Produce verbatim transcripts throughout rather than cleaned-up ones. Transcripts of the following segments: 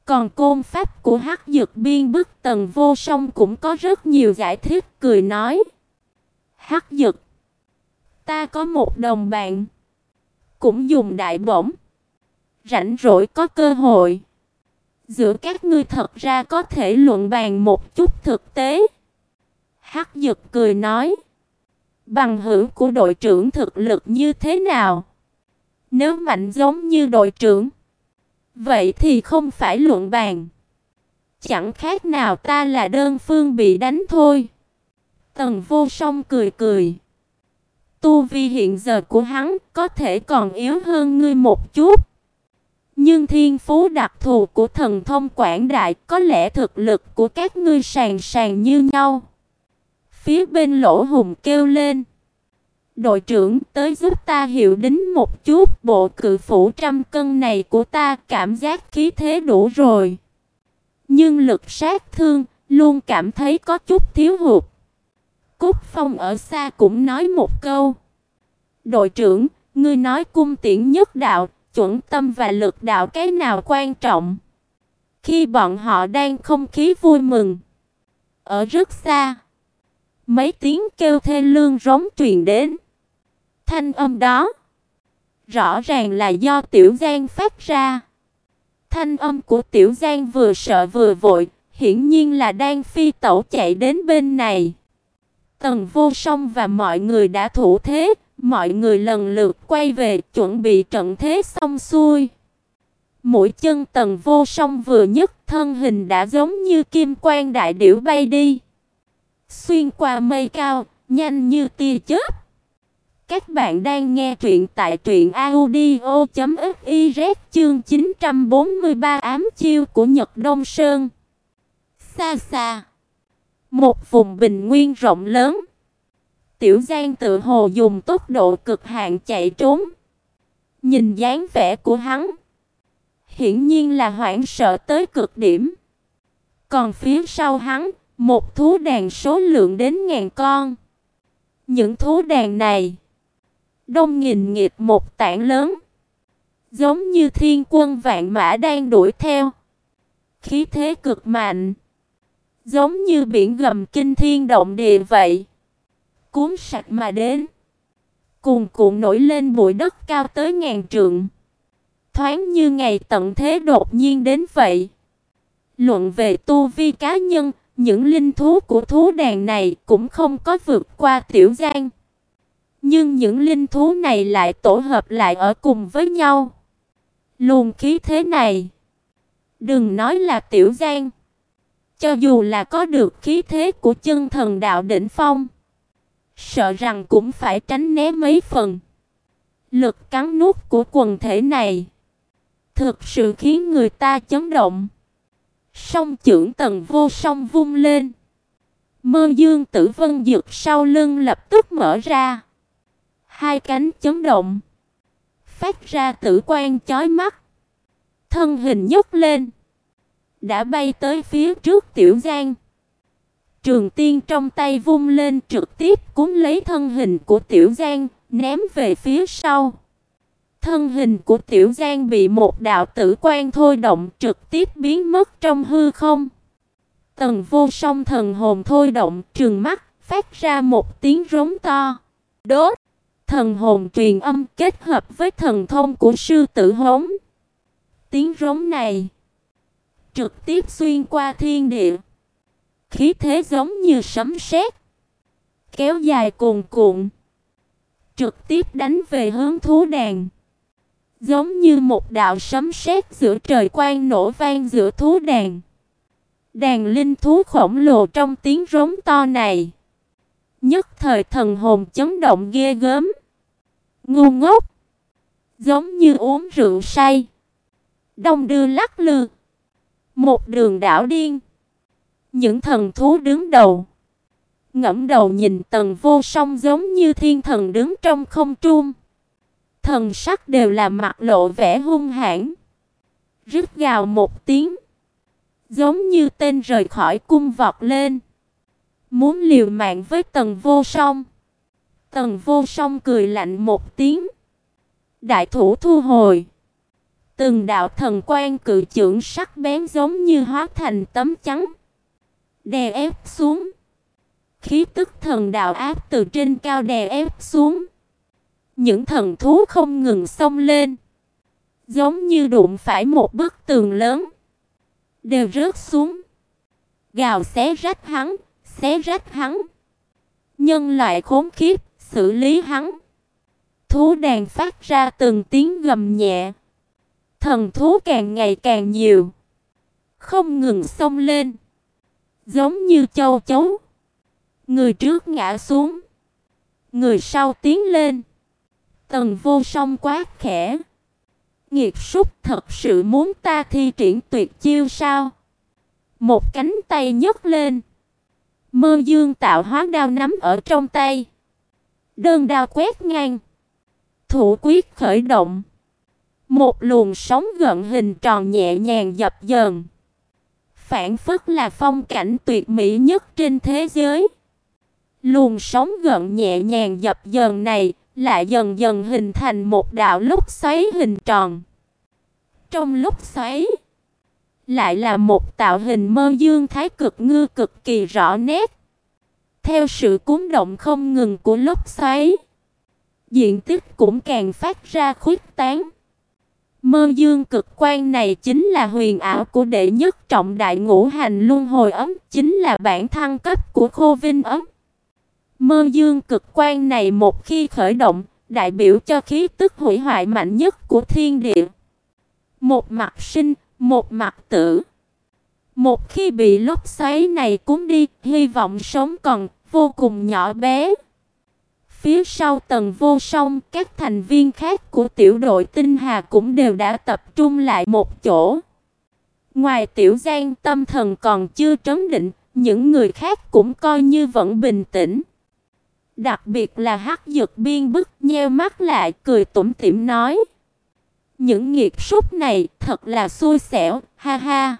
Còn côn pháp của Hắc Dực Biên bức Tần Vô Song cũng có rất nhiều giải thích, cười nói: Hắc Dực, ta có một đồng bạn, cũng dùng đại bổng. Rảnh rỗi có cơ hội, giữa các ngươi thật ra có thể luận bàn một chút thực tế. Hắc Dực cười nói: Bằng hữu của đội trưởng thực lực như thế nào? Nếu mạnh giống như đội trưởng, vậy thì không phải luận bàn. Chẳng khác nào ta là đơn phương bị đánh thôi. Tần Vô Song cười cười. Tu vi hiện giờ của hắn có thể còn yếu hơn ngươi một chút, nhưng thiên phú đặc thù của thần thông quảng đại, có lẽ thực lực của các ngươi sàn sàn như nhau. Phía bên Lỗ Hùng kêu lên: Đội trưởng, tới giúp ta hiệu đính một chút, bộ cự phủ trăm cân này của ta cảm giác khí thế đủ rồi, nhưng lực sát thương luôn cảm thấy có chút thiếu hụt. Cúc Phong ở xa cũng nói một câu: Đội trưởng, ngươi nói cung tiễn nhất đạo, chuẩn tâm và lực đạo cái nào quan trọng? Khi bọn họ đang không khí vui mừng, ở rất xa, mấy tiếng kêu thê lương rống truyền đến. Thanh âm đó rõ ràng là do Tiểu Giang phát ra. Thanh âm của Tiểu Giang vừa sợ vừa vội, hiển nhiên là đang phi tẩu chạy đến bên này. Tần Vô Song và mọi người đã thủ thế, mọi người lần lượt quay về chuẩn bị trận thế xong xuôi. Mũi chân Tần Vô Song vừa nhấc, thân hình đã giống như kim quang đại điểu bay đi, xuyên qua mây cao, nhanh như tia chớp. Các bạn đang nghe truyện tại truyện audio chấm fiz, chương chín trăm bốn mươi ba ám chiêu của Nhật Đông Sơn. Xa xa, một vùng bình nguyên rộng lớn, Tiểu Giang tự hồ dùng tốc độ cực hạn chạy trốn. Nhìn dáng vẻ của hắn, hiển nhiên là hoảng sợ tới cực điểm. Còn phía sau hắn, một thú đàn số lượng đến ngàn con. Những thú đàn này đông nghìn nghịt một tảng lớn, giống như thiên quân vạn mã đang đuổi theo. Khí thế cực mạnh, giống như biển gầm kinh thiên động địa vậy, cuốn sạch mà đến. Cuồn cuộn nổi lên bụi đất cao tới ngàn trượng, thoáng như ngày tận thế đột nhiên đến vậy. Luận về tu vi cá nhân, những linh thú của thú đàn này cũng không có vượt qua Tiểu Giang. Nhưng những linh thú này lại tổ hợp lại ở cùng với nhau. Luồng khí thế này, đừng nói là Tiểu Giang, cho dù là có được khí thế của chân thần đạo đỉnh phong, sợ rằng cũng phải tránh né mấy phần. Lực cắn nuốt của quần thể này thực sự khiến người ta chấn động. Song chưởng Tần Vô Song vung lên, Mơ Dương Tử Vân Dực sau lưng lập tức mở ra. Hai cánh chấn động, phát ra tử quang chói mắt. Thân hình nhấc lên, đã bay tới phía trước Tiểu Giang. Trường tiên trong tay vung lên, trực tiếp cuốn lấy thân hình của Tiểu Giang, ném về phía sau. Thân hình của Tiểu Giang bị một đạo tử quang thôi động, trực tiếp biến mất trong hư không. Tần Vô Song thần hồn thôi động, trừng mắt, phát ra một tiếng rống to. Đốt! Thần hồn truyền âm kết hợp với thần thông của sư tử hống. Tiếng rống này trực tiếp xuyên qua thiên địa, khí thế giống như sấm sét, kéo dài cuồn cuộn, trực tiếp đánh về hướng thú đàn. Giống như một đạo sấm sét giữa trời quang nổ vang giữa thú đàn. Đàn linh thú khổng lồ trong tiếng rống to này, nhất thời thần hồn chấn động ghê gớm. Ngu ngốc, giống như uống rượu say, đông đưa lắc lư, một đường đảo điên. Những thần thú đứng đầu ngẫm đầu nhìn Tần Vô Song, giống như thiên thần đứng trong không trung. Thần sắc đều là mặt lộ vẻ hung hãn, rít gào một tiếng, giống như tên rời khỏi cung vọt lên, muốn liều mạng với Tần Vô Song. Tần Vô Song cười lạnh một tiếng, đại thủ thu hồi, Từng đạo thần quang cự chưởng sắc bén giống như hóa thành tấm chắn, đè ép xuống. Khí tức thần đạo áp từ trên cao đè ép xuống. Những thần thú không ngừng xông lên, giống như đụng phải một bức tường lớn, đều rớt xuống, gào xé rách hắn, xé rách hắn. Nhân loại khốn khiếp, xử lý hắn. Thú đàn phát ra từng tiếng gầm nhẹ. Thần thú càng ngày càng nhiều, không ngừng xông lên, giống như châu chấu. Người trước ngã xuống, người sau tiến lên. Tần Vô Song quát khẽ: nghiệt súc, thật sự muốn ta thi triển tuyệt chiêu sao? Một cánh tay nhấc lên, Mơ Dương tạo hóa đao nắm ở trong tay, đơn đao quét ngang. Thủ quyết khởi động, một luồng sóng gợn hình tròn nhẹ nhàng dập dờn, phảng phất là phong cảnh tuyệt mỹ nhất trên thế giới. Luồng sóng gợn nhẹ nhàng dập dờn này lại dần dần hình thành một đạo lốc xoáy hình tròn. Trong lốc xoáy lại là một tạo hình Mơ Dương Thái Cực Ngư cực kỳ rõ nét. Theo sự cuốn động không ngừng của lốc xoáy, diện tích cũng càng phát ra khuếch tán. Mơ Dương cực quan này chính là huyền ảo của đệ nhất trọng đại ngũ hành luân hồi ấm, chính là bản thăng cấp của Khô Vinh ấm. Mơ Dương cực quan này một khi khởi động, đại biểu cho khí tức hủy hoại mạnh nhất của thiên địa. Một mặt sinh, một mặt tử. Một khi bị lốc xoáy này cuốn đi, hy vọng sống còn vô cùng nhỏ bé. Phía sau Tần Vô Song, các thành viên khác của tiểu đội Tinh Hà cũng đều đã tập trung lại một chỗ. Ngoài Tiểu Giang tâm thần còn chưa trấn định, những người khác cũng coi như vẫn bình tĩnh. Đặc biệt là Hắc Dực Biên Bức nheo mắt lại cười tủm tỉm nói: những nghiệt súc này thật là xui xẻo, ha ha.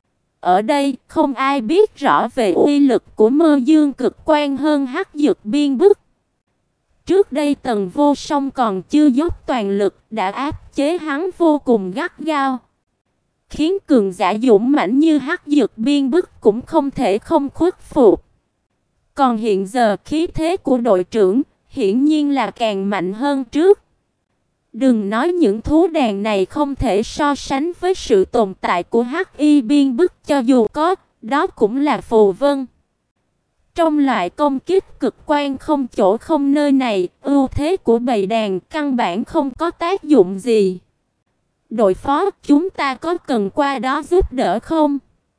Ở đây không ai biết rõ về uy lực của Mơ Dương cực quan hơn Hắc Dực Biên Bức. Trước đây Tần Vô Song còn chưa dốc toàn lực đã áp chế hắn vô cùng gắt gao, khiến cường giả dũng mãnh như Hắc Dực Biên Bức cũng không thể không khuất phục. Còn hiện giờ khí thế của đội trưởng hiển nhiên là càng mạnh hơn trước. Đừng nói những thú đàn này không thể so sánh với sự tồn tại của Hắc Y Biên Bức, cho dù có, đó cũng là phù vân. Trong loại công kích cực quan không chỗ không nơi này, ưu thế của bầy đàn căn bản không có tác dụng gì. Đội phó, chúng ta có cần qua đó giúp đỡ không?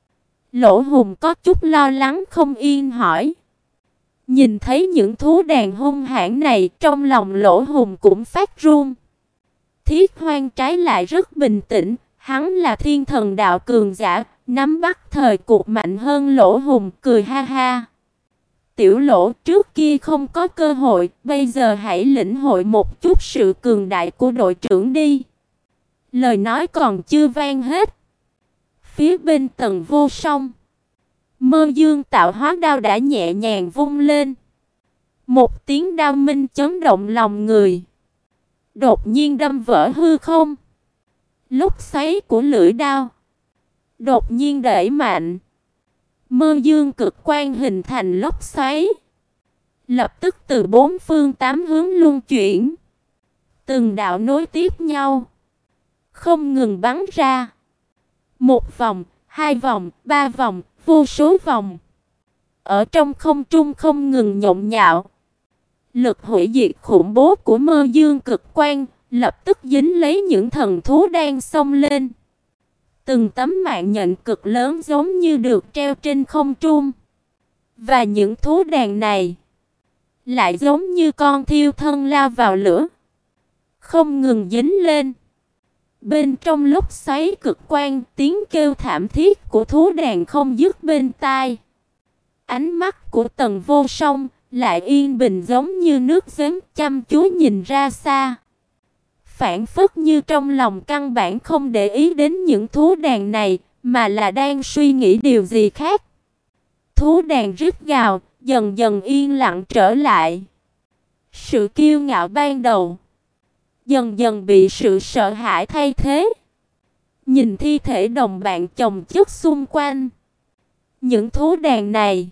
Lỗ Hùng có chút lo lắng không yên hỏi. Nhìn thấy những thú đàn hung hãn này, trong lòng Lỗ Hùng cũng phát run. Thiết Hoang trái lại rất bình tĩnh, hắn là thiên thần đạo cường giả, nắm bắt thời cuộc mạnh hơn Lỗ Hùng, cười ha ha. Tiểu Lỗ, trước kia không có cơ hội, bây giờ hãy lĩnh hội một chút sự cường đại của đội trưởng đi. Lời nói còn chưa vang hết, phía bên Tần Vô Song, Mơ Dương tạo hóa đao đã nhẹ nhàng vung lên. Một tiếng đao minh chấn động lòng người, đột nhiên đâm vỡ hư không. Lốc xoáy của lưỡi đao đột nhiên đẩy mạnh, Mơ Dương cực quan hình thành lốc xoáy, lập tức từ bốn phương tám hướng luân chuyển, từng đạo nối tiếp nhau, không ngừng bắn ra. Một vòng, hai vòng, ba vòng, vô số vòng. Ở trong không trung không ngừng nhộn nhạo. Lực hủy diệt khủng bố của Mơ Dương cực quan lập tức dính lấy những thần thú đang xông lên. Từng tấm mạng nhện cực lớn giống như được treo trên không trung. Và những thú đàn này lại giống như con thiêu thân lao vào lửa, không ngừng dính lên. Bên trong lốc xoáy cực quan, tiếng kêu thảm thiết của thú đàn không dứt bên tai. Ánh mắt của Tần Vô Song lại yên bình giống như nước giếng, chăm chú nhìn ra xa. Phản phất như trong lòng căn bản không để ý đến những thú đàn này, mà là đang suy nghĩ điều gì khác. Thú đàn rít gào, dần dần yên lặng trở lại. Sự kiêu ngạo ban đầu dần dần bị sự sợ hãi thay thế. nhìn thi thể đồng bạn chồng chất xung quanh. Những thú đàn này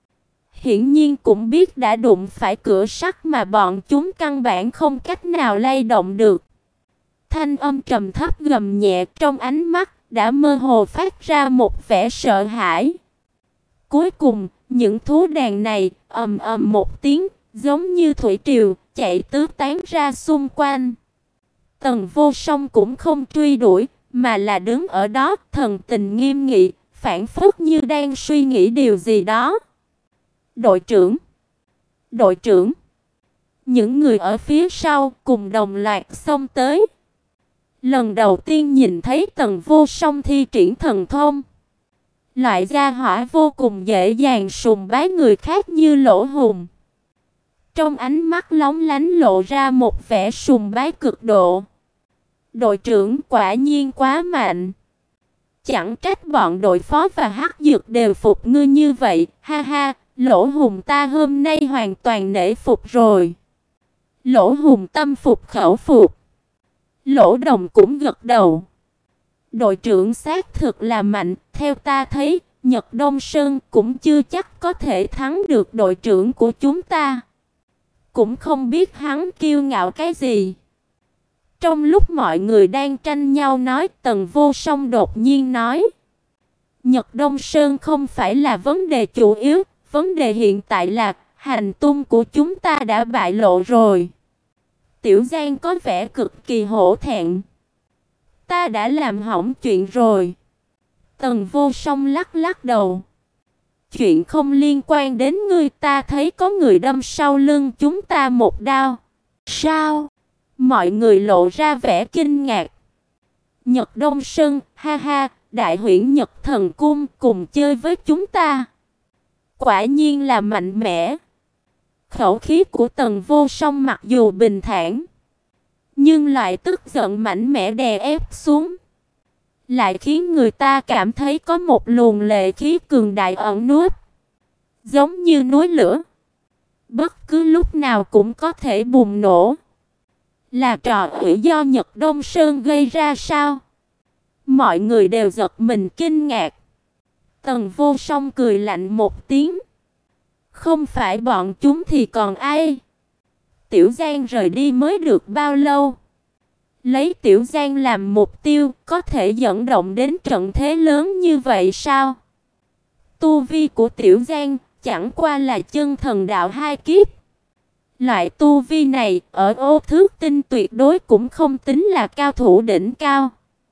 hiển nhiên cũng biết đã đụng phải cửa sắt mà bọn chúng căn bản không cách nào lay động được. Thanh âm trầm thấp gầm nhẹ trong ánh mắt đã mơ hồ phát ra một vẻ sợ hãi. Cuối cùng, những thú đàn này ầm ầm một tiếng, giống như thủy triều, chạy tứ tán ra xung quanh. Tần Vô Song cũng không truy đuổi, mà là đứng ở đó, thần tình nghiêm nghị, phảng phất như đang suy nghĩ điều gì đó. Đội trưởng! Đội trưởng! Những người ở phía sau cùng đồng loạt xông tới. Lần đầu tiên nhìn thấy Tần Vô Song thi triển thần thông. Loại gia hỏa vô cùng dễ dàng sùng bái người khác như Lỗ Hùng. Trong ánh mắt lóng lánh lộ ra một vẻ sùng bái cực độ. Đội trưởng quả nhiên quá mạnh. Chẳng trách bọn đội phó và Hắc Dược đều phục ngươi như vậy, ha ha, Lỗ Hùng ta hôm nay hoàn toàn nể phục rồi. Lỗ Hùng tâm phục khẩu phục. Lỗ Đồng cũng gật đầu. Đội trưởng xác thực là mạnh, theo ta thấy, Nhật Đông Sơn cũng chưa chắc có thể thắng được đội trưởng của chúng ta. Cũng không biết hắn kiêu ngạo cái gì. Trong lúc mọi người đang tranh nhau nói, Tần Vô Song đột nhiên nói: Nhật Đông Sơn không phải là vấn đề chủ yếu, vấn đề hiện tại là hành tung của chúng ta đã bại lộ rồi. Tiểu Giang có vẻ cực kỳ hổ thẹn. Ta đã làm hỏng chuyện rồi. Tần Vô Song lắc lắc đầu. Chuyện không liên quan đến ngươi, ta thấy có người đâm sau lưng chúng ta một đao. Sao? Mọi người lộ ra vẻ kinh ngạc. Nhật Đông Sơn, ha ha, đại huyễn Nhật Thần Cung cùng chơi với chúng ta. Quả nhiên là mạnh mẽ. Khẩu khí của Tần Vô Song mặc dù bình thản, nhưng lại tức giận mạnh mẽ đè ép xuống, lại khiến người ta cảm thấy có một luồng lệ khí cường đại ẩn núp, giống như núi lửa, bất cứ lúc nào cũng có thể bùng nổ. Là trò ủy do Nhật Đông Sơn gây ra sao? Mọi người đều giật mình kinh ngạc. Tần Vô Song cười lạnh một tiếng. Không phải bọn chúng thì còn ai? Tiểu Giang rời đi mới được bao lâu? Lấy Tiểu Giang làm mục tiêu, có thể dẫn động đến trận thế lớn như vậy sao? Tu vi của Tiểu Giang chẳng qua là chân thần đạo hai kiếp. Loại tu vi này ở Ô Thước Tinh tuyệt đối cũng không tính là cao thủ đỉnh cao.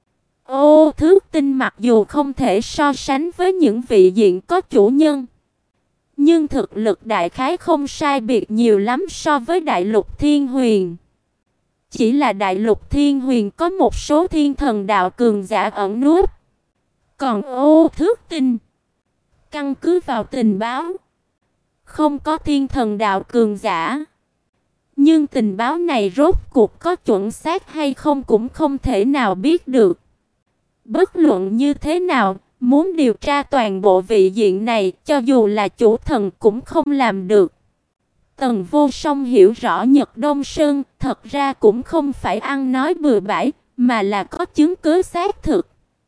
Ô Thước Tinh mặc dù không thể so sánh với những vị diện có chủ nhân, nhưng thực lực đại khái không sai biệt nhiều lắm so với Đại Lục Thiên Huyền. Chỉ là Đại Lục Thiên Huyền có một số thiên thần đạo cường giả ẩn núp. Còn Ô Thước Tinh, căn cứ vào tình báo, không có thiên thần đạo cường giả. Nhưng tình báo này rốt cuộc có chuẩn xác hay không cũng không thể nào biết được. Bất luận như thế nào, muốn điều tra toàn bộ vị diện này, cho dù là chủ thần cũng không làm được. Tần Vô Song hiểu rõ Nhật Đông Sơn thật ra cũng không phải ăn nói bừa bãi, mà là có chứng cứ xác thực.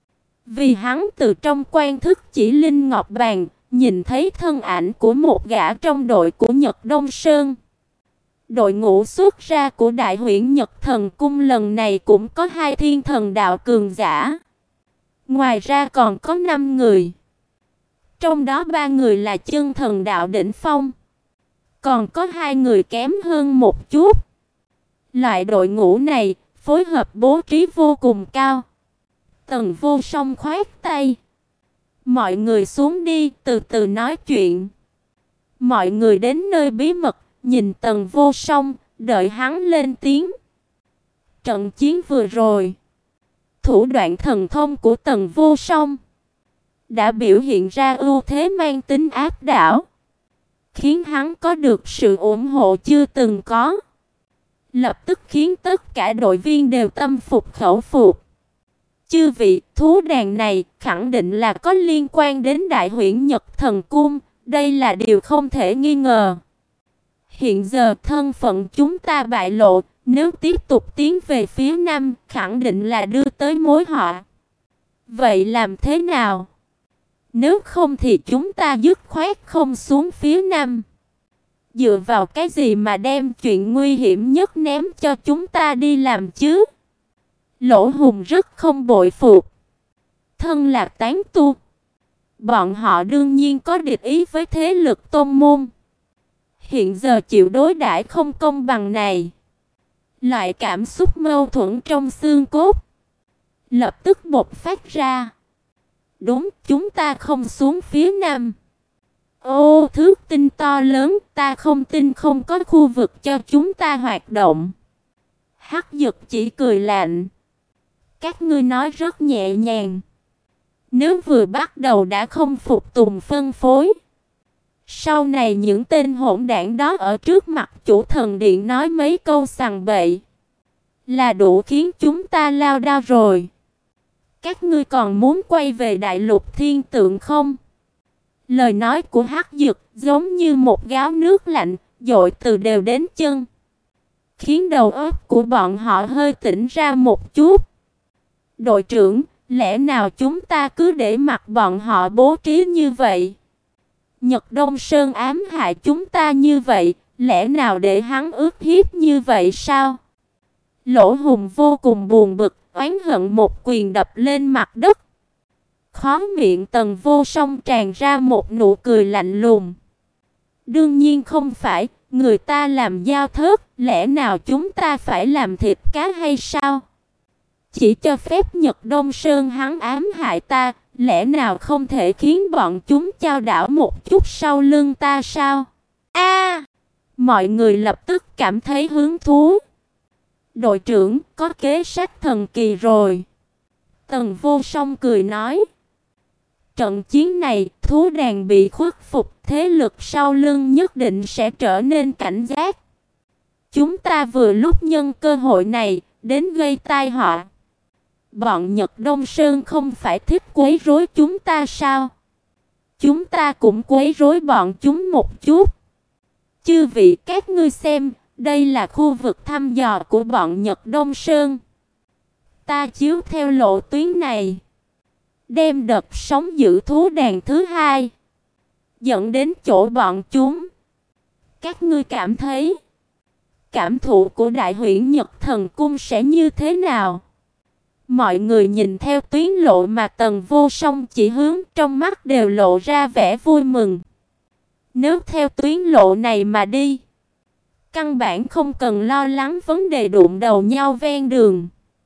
Vì hắn từ trong quan thức chỉ linh ngọc bàn, nhìn thấy thân ảnh của một gã trong đội của Nhật Đông Sơn. Đội ngũ xuất ra của Đại Huyễn Nhật Thần Cung lần này cũng có hai thiên thần đạo cường giả. Ngoài ra còn có năm người. Trong đó ba người là chân thần đạo đỉnh phong. Còn có hai người kém hơn một chút. Loại đội ngũ này phối hợp bố trí vô cùng cao. Tần Vô Song khoát tay. Mọi người xuống đi, từ từ nói chuyện. Mọi người đến nơi bí mật, nhìn Tần Vô Song, đợi hắn lên tiếng. Trận chiến vừa rồi, thủ đoạn thần thông của Tần Vô Song đã biểu hiện ra ưu thế mang tính áp đảo, khiến hắn có được sự ủng hộ chưa từng có. Lập tức khiến tất cả đội viên đều tâm phục khẩu phục. Chư vị, thú đàn này khẳng định là có liên quan đến Đại Huyễn Nhật Thần Cung, đây là điều không thể nghi ngờ. Hiện giờ thân phận chúng ta bại lộ, nếu tiếp tục tiến về phía Nam, khẳng định là đưa tới mối họa. Vậy làm thế nào? Nếu không thì chúng ta dứt khoát không xuống phía Nam. Dựa vào cái gì mà đem chuyện nguy hiểm nhất ném cho chúng ta đi làm chứ? Lỗ Hùng rất không bội phục. Thân là tán tu, bọn họ đương nhiên có địch ý với thế lực tôn môn. Hiện giờ chịu đối đãi không công bằng này, loại cảm xúc mâu thuẫn trong xương cốt lập tức bộc phát ra. Đúng, chúng ta không xuống phía Nam. Ô thước tinh to lớn, ta không tin không có khu vực cho chúng ta hoạt động. Hắc Dực chỉ cười lạnh. Các ngươi nói rất nhẹ nhàng. Nếu vừa bắt đầu đã không phục tùng phân phối, sau này những tên hỗn đảng đó ở trước mặt chủ thần điện nói mấy câu sằng bậy là đủ khiến chúng ta lao đao rồi. Các ngươi còn muốn quay về đại lục thiên tượng không? Lời nói của Hắc Dực giống như một gáo nước lạnh, dội từ đều đến chân, khiến đầu óc của bọn họ hơi tỉnh ra một chút. Đội trưởng, lẽ nào chúng ta cứ để mặc bọn họ bố trí như vậy? Nhật Đông Sơn ám hại chúng ta như vậy, lẽ nào để hắn ức hiếp như vậy sao? Lỗ Hùng vô cùng buồn bực, oán hận một quyền đập lên mặt đất. Khóe miệng Tần Vô Song tràn ra một nụ cười lạnh lùng. Đương nhiên không phải, người ta làm giao thớt, lẽ nào chúng ta phải làm thịt cá hay sao? Chỉ cho phép Nhật Đông Sơn hắn ám hại ta, lẽ nào không thể khiến bọn chúng chao đảo một chút sau lưng ta sao? A! Mọi người lập tức cảm thấy hứng thú. Đội trưởng, có kế sách thần kỳ rồi. Tần Vô Song cười nói. Trận chiến này, thú đàn bị khuất phục, thế lực sau lưng nhất định sẽ trở nên cảnh giác. Chúng ta vừa lúc nhân cơ hội này, đến gây tai họa. Bọn Nhật Đông Sơn không phải thích quấy rối chúng ta sao? Chúng ta cũng quấy rối bọn chúng một chút. Chư vị các ngươi xem, đây là khu vực thăm dò của bọn Nhật Đông Sơn. Ta chiếu theo lộ tuyến này, đem đợt sóng dữ thú đàn thứ hai dẫn đến chỗ bọn chúng. Các ngươi cảm thấy cảm thụ của Đại Huyễn Nhật Thần Cung sẽ như thế nào? Mọi người nhìn theo tuyến lộ mà Tần Vô Song chỉ hướng, trong mắt đều lộ ra vẻ vui mừng. Nếu theo tuyến lộ này mà đi, căn bản không cần lo lắng vấn đề đụng đầu nhau ven đường.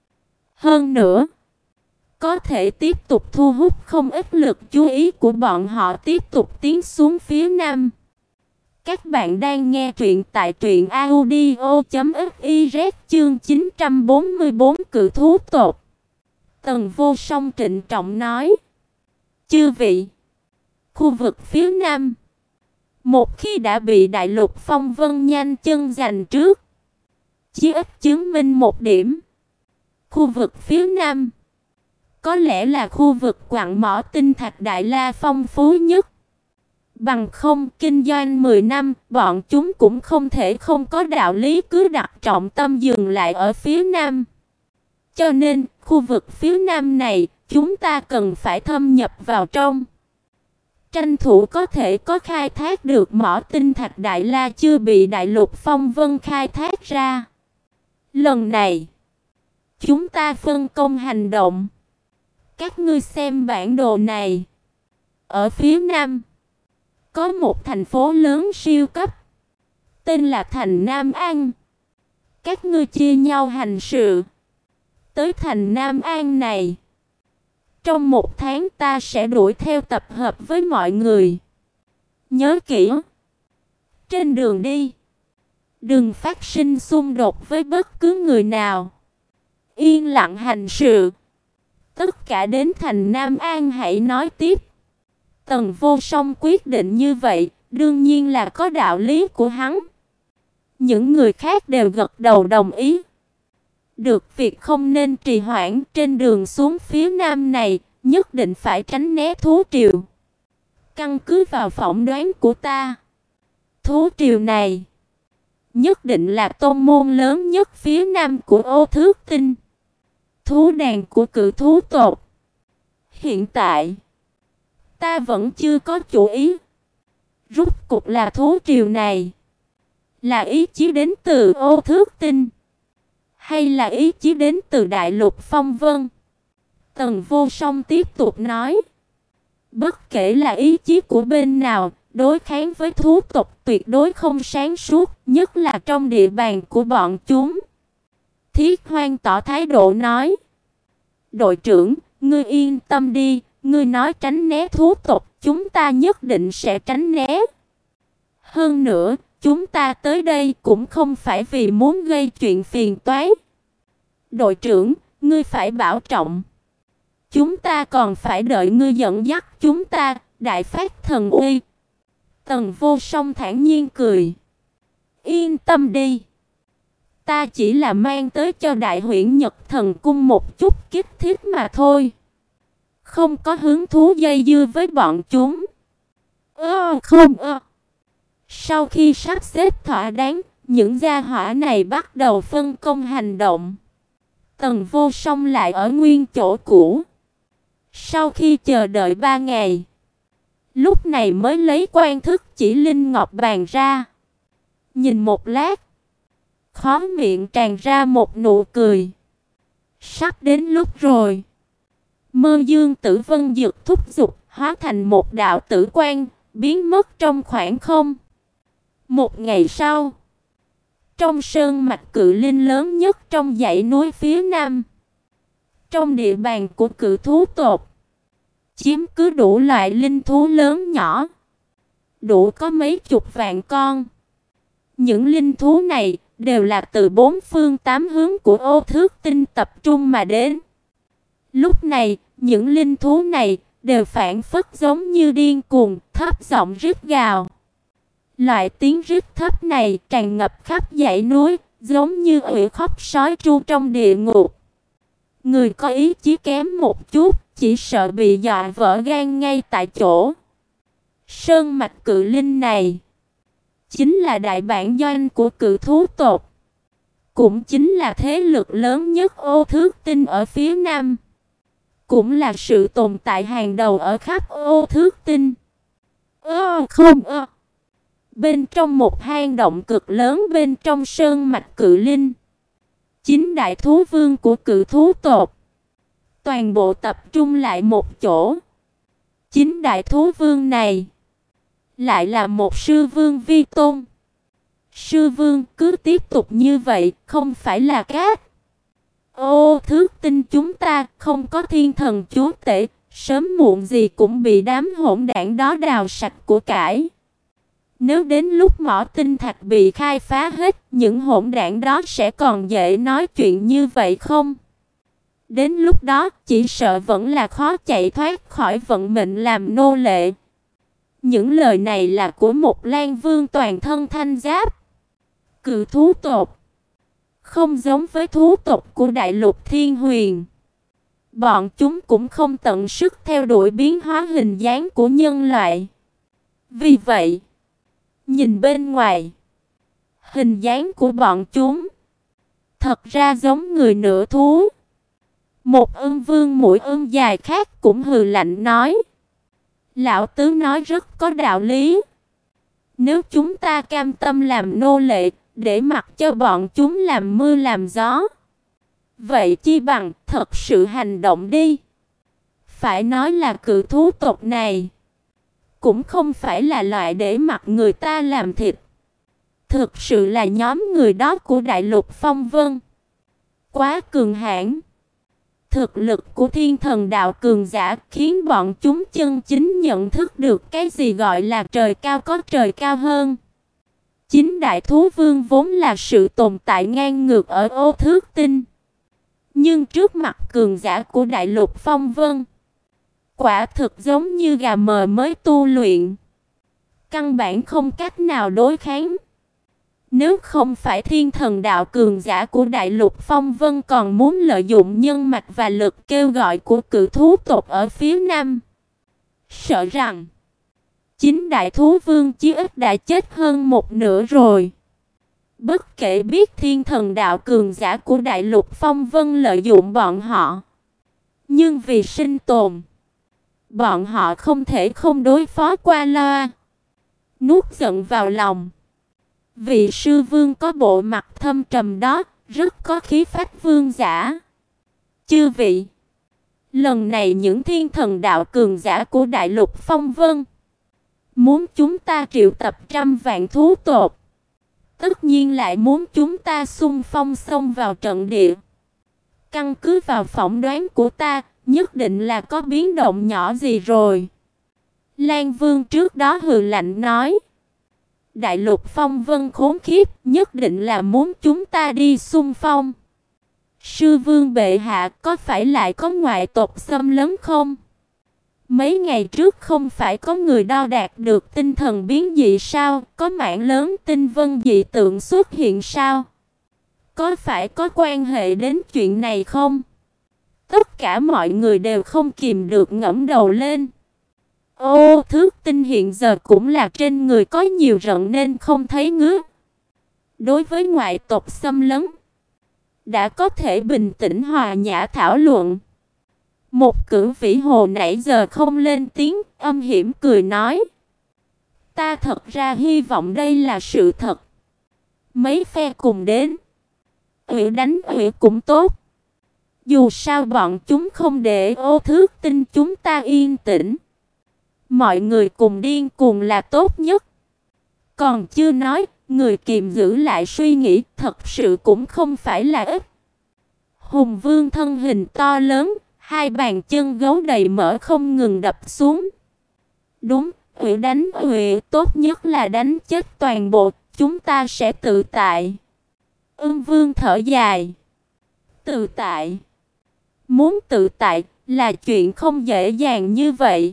Hơn nữa, có thể tiếp tục thu hút không ít lực chú ý của bọn họ tiếp tục tiến xuống phía Nam. Các bạn đang nghe truyện tại truyện audio chấm fiz chương chín trăm bốn mươi bốn cự thú tộc. Tần Vô Song trịnh trọng nói. Chư vị, khu vực phía Nam, một khi đã bị đại lục phong vân nhanh chân giành trước, chỉ ít chứng minh một điểm. Khu vực phía Nam có lẽ là khu vực quặng mỏ tinh thạch Đại La phong phú nhất. Bằng không kinh doanh mười năm, bọn chúng cũng không thể không có đạo lý cứ đặt trọng tâm dừng lại ở phía Nam. Cho nên, khu vực phía Nam này, chúng ta cần phải thâm nhập vào trong. Tranh thủ có thể có khai thác được mỏ tinh thạch Đại La chưa bị đại lục phong vân khai thác ra. Lần này, chúng ta phân công hành động. Các ngươi xem bản đồ này. Ở phía Nam, có một thành phố lớn siêu cấp, tên là thành Nam An. Các ngươi chia nhau hành sự tới thành Nam An này. Trong một tháng ta sẽ đuổi theo tập hợp với mọi người. Nhớ kỹ, trên đường đi, đừng phát sinh xung đột với bất cứ người nào. Yên lặng hành sự. Tất cả đến thành Nam An hãy nói tiếp. Tần Vô Song quyết định như vậy, đương nhiên là có đạo lý của hắn. Những người khác đều gật đầu đồng ý. Được, việc không nên trì hoãn, trên đường xuống phía Nam này, nhất định phải tránh né thú triều. Căn cứ vào phỏng đoán của ta, thú triều này nhất định là tôn môn lớn nhất phía Nam của Ô Thước Tinh, thú đàn của cự thú tộc. Hiện tại, ta vẫn chưa có chủ ý. Rốt cuộc là thú triều này là ý chí đến từ Ô Thước Tinh, hay là ý chí đến từ Đại Lục Phong Vân? Tần Vô Song tiếp tục nói. Bất kể là ý chí của bên nào, đối kháng với thú tộc tuyệt đối không sáng suốt, nhất là trong địa bàn của bọn chúng. Thiết Hoang tỏ thái độ nói. Đội trưởng, ngươi yên tâm đi, ngươi nói tránh né thú tộc, chúng ta nhất định sẽ tránh né. Hơn nữa, chúng ta tới đây cũng không phải vì muốn gây chuyện phiền toái. Đội trưởng, ngươi phải bảo trọng. Chúng ta còn phải đợi ngươi dẫn dắt chúng ta, đại phát thần uy. Tần Vô Song thản nhiên cười. Yên tâm đi. Ta chỉ là mang tới cho Đại Huyễn Nhật Thần Cung một chút kích thích mà thôi. Không có hứng thú dây dưa với bọn chúng. Ơ không ơ. Sau khi sắp xếp thỏa đáng, những gia hỏa này bắt đầu phân công hành động. Tần Vô Song lại ở nguyên chỗ cũ. Sau khi chờ đợi ba ngày, lúc này mới lấy quan thức chỉ linh ngọc bàn ra. Nhìn một lát, khóe miệng tràn ra một nụ cười. Sắp đến lúc rồi. Mơ Dương Tử Vân Dực thúc giục, hóa thành một đạo tử quang, biến mất trong khoảng không. Một ngày sau, trong sơn mạch cự linh lớn nhất trong dãy núi phía nam, trong địa bàn của cự thú tộc, chiếm cứ đủ loại linh thú lớn nhỏ, đủ có mấy chục vạn con. Những linh thú này đều là từ bốn phương tám hướng của Ô Thước Tinh tập trung mà đến. Lúc này, những linh thú này đều phảng phất giống như điên cuồng, thấp giọng rít gào. Loại tiếng rít thấp này tràn ngập khắp dãy núi, giống như ủy khóc sói tru trong địa ngục. Người có ý chí kém một chút, chỉ sợ bị dọa vỡ gan ngay tại chỗ. Sơn mạch cự linh này chính là đại bản doanh của cự thú tộc, cũng chính là thế lực lớn nhất Ô Thước Tinh ở phía nam, cũng là sự tồn tại hàng đầu ở khắp Ô Thước Tinh. Ơ không ơ. Bên trong một hang động cực lớn bên trong sơn mạch cự linh, chính đại thú vương của cự thú tộc toàn bộ tập trung lại một chỗ. Chính đại thú vương này lại là một sư vương vi tôn. Sư vương cứ tiếp tục như vậy không phải là cát. Ô Thước Tinh chúng ta không có thiên thần chúa tể, sớm muộn gì cũng bị đám hỗn đảng đó đào sạch của cải. Nếu đến lúc mỏ tinh thạch bị khai phá hết, những hỗn đảng đó sẽ còn dễ nói chuyện như vậy không? Đến lúc đó, chỉ sợ vẫn là khó chạy thoát khỏi vận mệnh làm nô lệ. Những lời này là của một Lan Vương toàn thân thanh giáp. Cự thú tộc không giống với thú tộc của Đại Lục Thiên Huyền. Bọn chúng cũng không tận sức theo đuổi biến hóa hình dáng của nhân loại. Vì vậy, nhìn bên ngoài, hình dáng của bọn chúng thật ra giống người nửa thú. Một ưng vương mũi ưng dài khác cũng hừ lạnh nói. Lão tứ nói rất có đạo lý. Nếu chúng ta cam tâm làm nô lệ, để mặc cho bọn chúng làm mưa làm gió, vậy chi bằng thật sự hành động đi. Phải nói là cự thú tộc này cũng không phải là loại để mặc người ta làm thịt. Thực sự là nhóm người đó của Đại Lục Phong Vân quá cường hãn. Thực lực của thiên thần đạo cường giả khiến bọn chúng chân chính nhận thức được cái gì gọi là trời cao có trời cao hơn. Chính đại thú vương vốn là sự tồn tại ngang ngược ở Ô Thước Tinh, nhưng trước mặt cường giả của Đại Lục Phong Vân, quả thực giống như gà mờ mới tu luyện, căn bản không cách nào đối kháng. Nếu không phải thiên thần đạo cường giả của Đại Lục Phong Vân còn muốn lợi dụng nhân mạch và lực kêu gọi của cự thú tộc ở phía nam, sợ rằng chính đại thú vương chí ít đã chết hơn một nửa rồi. Bất kể biết thiên thần đạo cường giả của Đại Lục Phong Vân lợi dụng bọn họ, nhưng vì sinh tồn, Bọn họ không thể không đối phó qua loa. Nuốt giận vào lòng. Vị sư vương có bộ mặt thâm trầm đó, rất có khí phách vương giả. Chư vị, lần này những thiên thần đạo cường giả của đại lục Phong Vân muốn chúng ta triệu tập trăm vạn thú tộc, tất nhiên lại muốn chúng ta xung phong xông vào trận địa. Căn cứ vào phỏng đoán của ta, nhất định là có biến động nhỏ gì rồi. Lan Vương trước đó hừ lạnh nói. Đại lục Phong Vân khốn khiếp, nhất định là muốn chúng ta đi xung phong. Sư vương bệ hạ, có phải lại có ngoại tộc xâm lấn không? Mấy ngày trước không phải có người đo đạc được tinh thần biến dị sao? Có mảng lớn tinh vân dị tượng xuất hiện sao? Có phải có quan hệ đến chuyện này không? Tất cả mọi người đều không kìm được ngẩng đầu lên. Ô thước tinh hiện giờ cũng là trên người có nhiều rận nên không thấy ngứa. Đối với ngoại tộc xâm lấn, đã có thể bình tĩnh hòa nhã thảo luận. Một cử vĩ hồ nãy giờ không lên tiếng, âm hiểm cười nói. Ta thật ra hy vọng đây là sự thật. Mấy phe cùng đến, ủy đánh ủy cũng tốt. Dù sao bọn chúng không để ô thước tinh chúng ta yên tĩnh. Mọi người cùng điên cuồng là tốt nhất. Còn chưa nói, người kiềm giữ lại suy nghĩ thật sự cũng không phải là ít. Hùng vương thân hình to lớn, hai bàn chân gấu đầy mỡ không ngừng đập xuống. Đúng, ủy đánh ủy tốt nhất là đánh chết toàn bộ, chúng ta sẽ tự tại. Ưng vương thở dài. Tự tại? Muốn tự tại là chuyện không dễ dàng như vậy.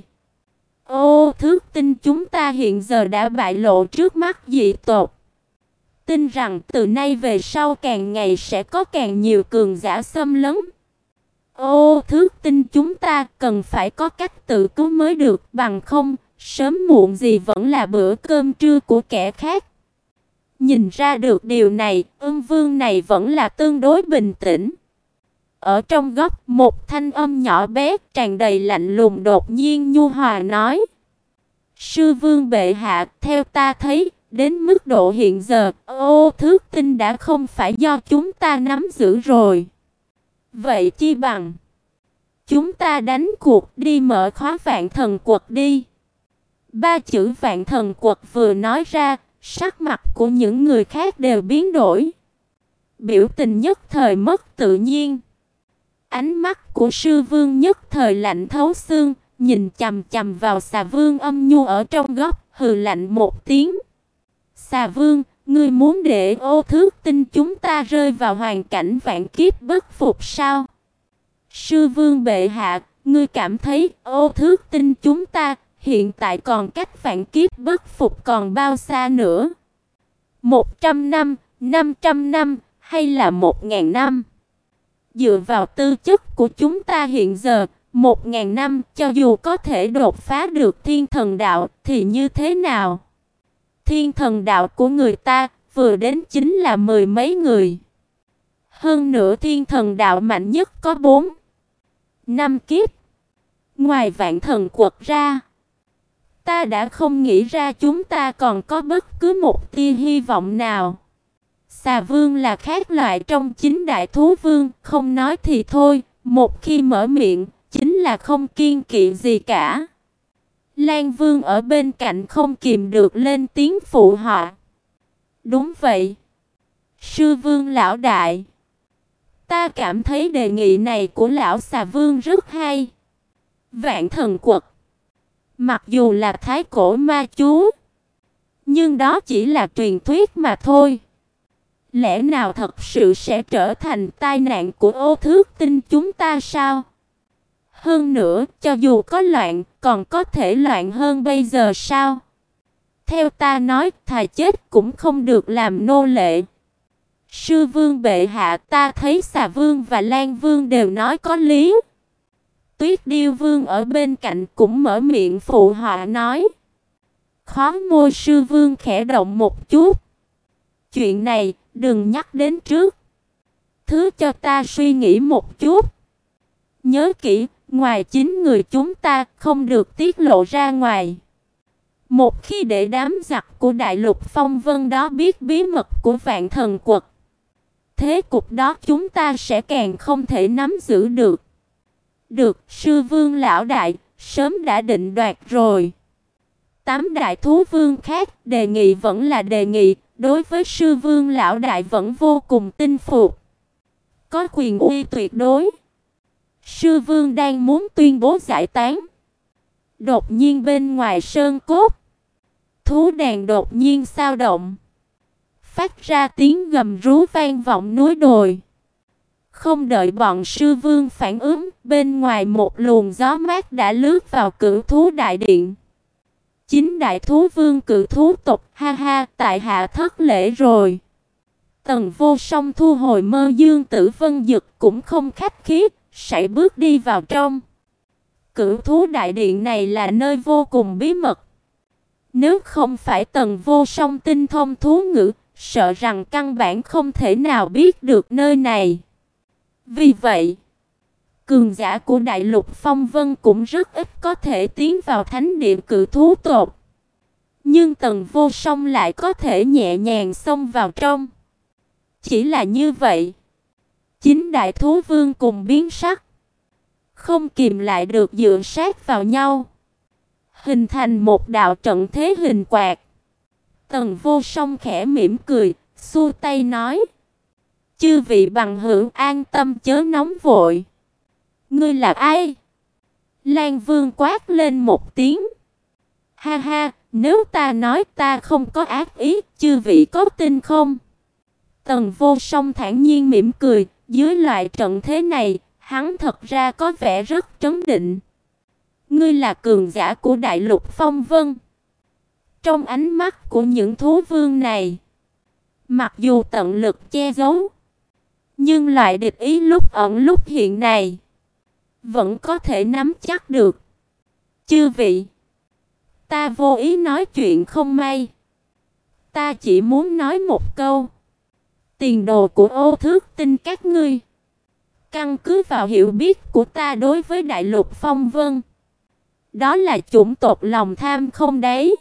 Ô thước tinh chúng ta hiện giờ đã bại lộ trước mắt dị tộc. Tin rằng từ nay về sau càng ngày sẽ có càng nhiều cường giả xâm lấn. Ô thước tinh chúng ta cần phải có cách tự cứu mới được, bằng không, sớm muộn gì vẫn là bữa cơm trưa của kẻ khác. Nhìn ra được điều này, Ưng vương này vẫn là tương đối bình tĩnh. Ở trong góc, một thanh âm nhỏ bé tràn đầy lạnh lùng đột nhiên nhu hòa nói. Sư vương bệ hạ, theo ta thấy, đến mức độ hiện giờ, ô thước tinh đã không phải do chúng ta nắm giữ rồi. Vậy chi bằng chúng ta đánh cuộc đi mở khóa vạn thần quật đi. Ba chữ vạn thần quật vừa nói ra, sắc mặt của những người khác đều biến đổi. Biểu tình nhất thời mất tự nhiên. Ánh mắt của sư vương nhất thời lạnh thấu xương, nhìn chằm chằm vào xà vương âm nhu ở trong góc, hừ lạnh một tiếng. Xà vương, ngươi muốn để ô thước tinh chúng ta rơi vào hoàn cảnh vạn kiếp bất phục sao? Sư vương bệ hạ, ngươi cảm thấy ô thước tinh chúng ta hiện tại còn cách vạn kiếp bất phục còn bao xa nữa? Một trăm năm, năm trăm năm, hay là một ngàn năm? Dựa vào tư chất của chúng ta hiện giờ, một ngàn năm cho dù có thể đột phá được thiên thần đạo thì như thế nào? Thiên thần đạo của người ta vừa đến chính là mười mấy người. Hơn nữa thiên thần đạo mạnh nhất có bốn, năm kiếp. Ngoài vạn thần quật ra, ta đã không nghĩ ra chúng ta còn có bất cứ một tia hy vọng nào. Xà vương là khác loại trong chín đại thú vương, không nói thì thôi, một khi mở miệng, chính là không kiêng kỵ gì cả. Lan vương ở bên cạnh không kìm được lên tiếng phụ họa. Đúng vậy. Sư vương lão đại, ta cảm thấy đề nghị này của lão xà vương rất hay. Vạn thần quật, mặc dù là thái cổ ma chú, nhưng đó chỉ là truyền thuyết mà thôi. Lẽ nào thật sự sẽ trở thành tai nạn của ô thước tinh chúng ta sao? Hơn nữa, cho dù có loạn, còn có thể loạn hơn bây giờ sao? Theo ta nói, thà chết cũng không được làm nô lệ. Sư vương bệ hạ, ta thấy xà vương và lan vương đều nói có lý. Tuyết điêu vương ở bên cạnh cũng mở miệng phụ họa nói. Khó môi sư vương khẽ động một chút. Chuyện này, đừng nhắc đến trước. Thứ cho ta suy nghĩ một chút. Nhớ kỹ, Ngoài chính người chúng ta không được tiết lộ ra ngoài. Một khi để đám giặc của đại lục phong vân đó biết bí mật của vạn thần quật, thế cục đó chúng ta sẽ càng không thể nắm giữ được. Được, sư vương lão đại, sớm đã định đoạt rồi. Tám đại thú vương khác đề nghị vẫn là đề nghị, đối với sư vương lão đại vẫn vô cùng tin phục. Có quyền uy tuyệt đối. Sư vương đang muốn tuyên bố giải tán. Đột nhiên bên ngoài sơn cốt, thú đàn đột nhiên xao động, phát ra tiếng gầm rú vang vọng núi đồi. Không đợi bọn sư vương phản ứng, bên ngoài một luồng gió mát đã lướt vào cửu thú đại điện. Chính đại thú vương cửu thú tộc, ha ha, tại hạ thất lễ rồi. Tần Vô Song thu hồi Mơ Dương Tử Vân Dực cũng không khách khí, sải bước đi vào trong. Cửu thú đại điện này là nơi vô cùng bí mật. Nếu không phải Tần Vô Song tinh thông thú ngữ, sợ rằng căn bản không thể nào biết được nơi này. Vì vậy, cường giả của đại lục phong vân cũng rất ít có thể tiến vào thánh địa cự thú tộc. Nhưng Tần Vô Song lại có thể nhẹ nhàng xông vào trong. Chỉ là như vậy, chính đại thú vương cùng biến sắc, không kìm lại được dựa sát vào nhau, hình thành một đạo trận thế hình quạt. Tần Vô Song khẽ mỉm cười, xua tay nói: "Chư vị bằng hữu an tâm chớ nóng vội." "Ngươi là ai?" Lan Vương quát lên một tiếng. "Ha ha, nếu ta nói ta không có ác ý, chư vị có tin không?" Tần Vô Song thản nhiên mỉm cười, dưới loại trận thế này, hắn thật ra có vẻ rất trấn định. "Ngươi là cường giả của đại lục phong vân." Trong ánh mắt của những thú vương này, mặc dù tận lực che giấu, nhưng loại địch ý lúc ẩn lúc hiện này vẫn có thể nắm chắc được. "Chư vị, ta vô ý nói chuyện không may. Ta chỉ muốn nói một câu. Tiền đồ của Ô Thước Tinh các ngươi, căn cứ vào hiểu biết của ta đối với đại lục phong vân, đó là chủng tộc lòng tham không đáy.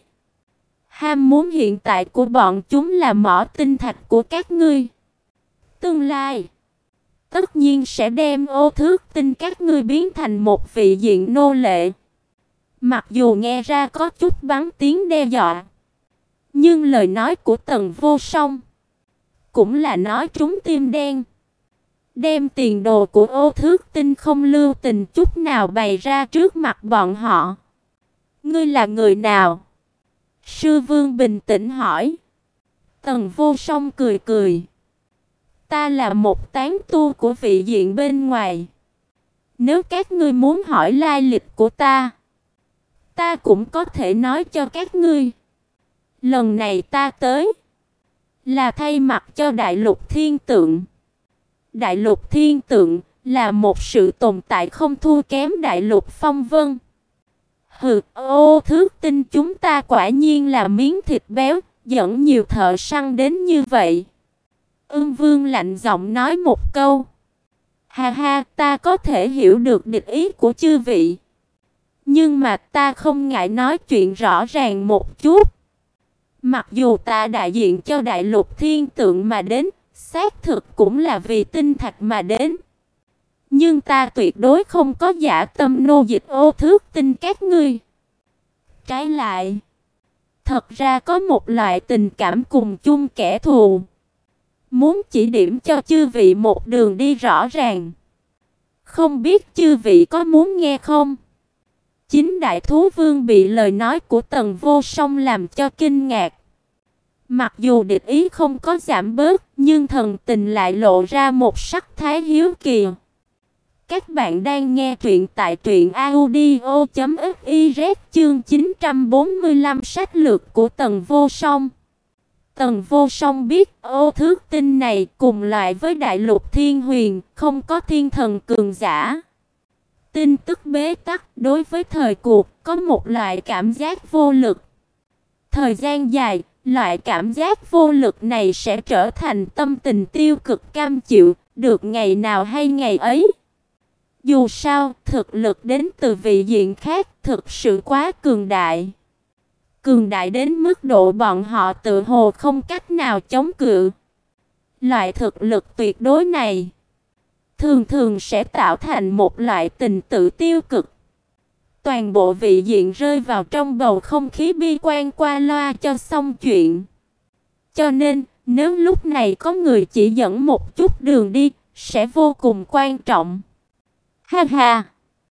Ham muốn hiện tại của bọn chúng là mỏ tinh thạch của các ngươi. Tương lai tất nhiên sẽ đem Ô Thước Tinh các ngươi biến thành một vị diện nô lệ." Mặc dù nghe ra có chút bắn tiếng đe dọa, nhưng lời nói của Tần Vô Song cũng là nói trúng tim đen, đem tiền đồ của Ô Thước Tinh không lưu tình chút nào bày ra trước mặt bọn họ. "Ngươi là người nào?" Sư Vương bình tĩnh hỏi. Tần Vô Song cười cười. "Ta là một tán tu của vị diện bên ngoài. Nếu các ngươi muốn hỏi lai lịch của ta, ta cũng có thể nói cho các ngươi. Lần này ta tới là thay mặt cho đại lục thiên tượng. Đại lục thiên tượng là một sự tồn tại không thua kém đại lục phong vân." "Hừ, Ô Thước Tinh chúng ta quả nhiên là miếng thịt béo, dẫn nhiều thợ săn đến như vậy." Ưng Vương lạnh giọng nói một câu. "Ha ha, ta có thể hiểu được địch ý của chư vị. Nhưng mà ta không ngại nói chuyện rõ ràng một chút. Mặc dù ta đại diện cho đại lục thiên tượng mà đến, xác thực cũng là vì tinh thạch mà đến. Nhưng ta tuyệt đối không có dã tâm nô dịch Ô Thước Tinh các ngươi. Trái lại, thật ra có một loại tình cảm cùng chung kẻ thù, muốn chỉ điểm cho chư vị một đường đi rõ ràng. Không biết chư vị có muốn nghe không?" Chính đại thú vương bị lời nói của Tần Vô Song làm cho kinh ngạc. Mặc dù địch ý không có giảm bớt, nhưng thần tình lại lộ ra một sắc thái hiếu kỳ. Các bạn đang nghe truyện tại truyện audio chấm fiz chương chín trăm bốn mươi lăm sách lược của Tần Vô Song. Tần Vô Song biết Ô Thước Tinh này cùng loại với đại lục thiên huyền, không có thiên thần cường giả. Tin tức bế tắc đối với thời cuộc có một loại cảm giác vô lực. Thời gian dài, loại cảm giác vô lực này sẽ trở thành tâm tình tiêu cực cam chịu, được ngày nào hay ngày ấy. Dù sao, thực lực đến từ vị diện khác thực sự quá cường đại. Cường đại đến mức độ bọn họ tự hồ không cách nào chống cự. Loại thực lực tuyệt đối này thường thường sẽ tạo thành một loại tình tự tiêu cực. Toàn bộ vị diện rơi vào trong bầu không khí bi quan qua loa cho xong chuyện. Cho nên, nếu lúc này có người chỉ dẫn một chút đường đi, sẽ vô cùng quan trọng. Ha ha!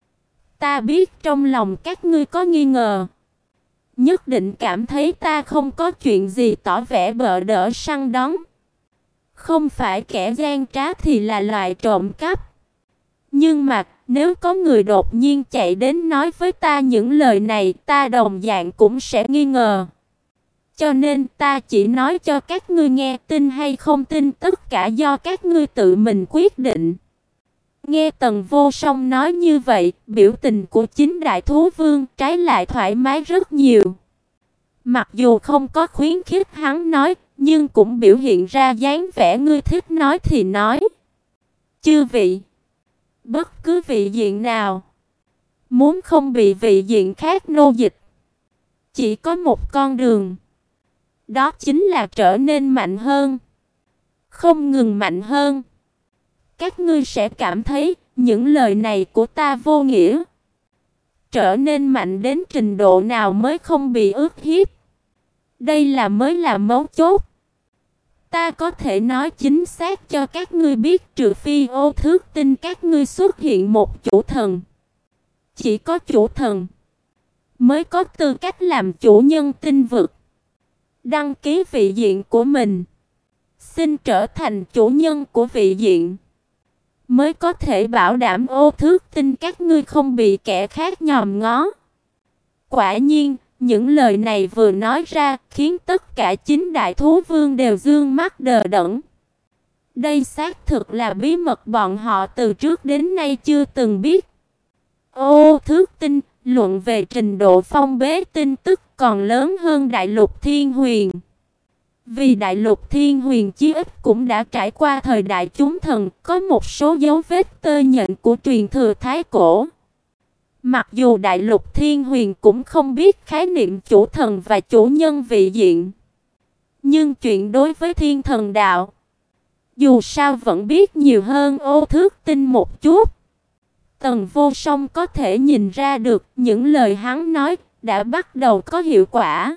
Ta biết trong lòng các ngươi có nghi ngờ. Nhất định cảm thấy ta không có chuyện gì tỏ vẻ bợ đỡ săn đón. Không phải kẻ gian trá thì là loại trộm cắp. Nhưng mà, nếu có người đột nhiên chạy đến nói với ta những lời này, ta đồng dạng cũng sẽ nghi ngờ. Cho nên ta chỉ nói cho các ngươi nghe, tin hay không tin tất cả do các ngươi tự mình quyết định. Nghe Tần Vô Song nói như vậy, biểu tình của chính đại thú vương trái lại thoải mái rất nhiều. Mặc dù không có khuyến khích hắn nói, nhưng cũng biểu hiện ra dáng vẻ ngươi thích nói thì nói. Chư vị, bất cứ vị diện nào muốn không bị vị diện khác nô dịch, chỉ có một con đường. Đó chính là trở nên mạnh hơn, không ngừng mạnh hơn. Các ngươi sẽ cảm thấy những lời này của ta vô nghĩa. Trở nên mạnh đến trình độ nào mới không bị ức hiếp? Đây là mới là mấu chốt. Ta có thể nói chính xác cho các ngươi biết, trừ phi Ô Thước Tinh các ngươi xuất hiện một chủ thần. Chỉ có chủ thần mới có tư cách làm chủ nhân tinh vực. Đăng ký vị diện của mình, xin trở thành chủ nhân của vị diện, mới có thể bảo đảm Ô Thước Tinh các ngươi không bị kẻ khác nhòm ngó. Quả nhiên, những lời này vừa nói ra, khiến tất cả chín đại thú vương đều dương mắt đờ đẫn. Đây xác thực là bí mật bọn họ từ trước đến nay chưa từng biết. Ô Thước Tinh, luận về trình độ phong bế tin tức còn lớn hơn Đại Lục Thiên Huyền. Vì Đại Lục Thiên Huyền chí ít cũng đã trải qua thời đại chúng thần, có một số dấu vết tơ nhện của truyền thừa thái cổ. Mặc dù Đại Lục Thiên Huyền cũng không biết khái niệm chủ thần và chủ nhân vị diện, nhưng chuyện đối với Thiên Thần Đạo, dù sao vẫn biết nhiều hơn Ô Thước Tinh một chút. Tần Vô Song có thể nhìn ra được những lời hắn nói đã bắt đầu có hiệu quả.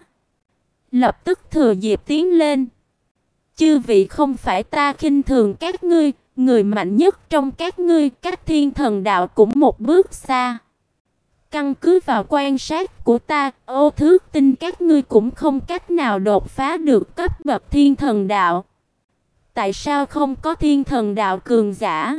Lập tức thừa dịp tiến lên. Chư vị, không phải ta khinh thường các ngươi, người mạnh nhất trong các ngươi cách Thiên Thần Đạo cũng một bước xa. Căn cứ vào quan sát của ta, Ô Thước Tinh các ngươi cũng không cách nào đột phá được cấp bậc Thiên Thần Đạo. Tại sao không có Thiên Thần Đạo cường giả?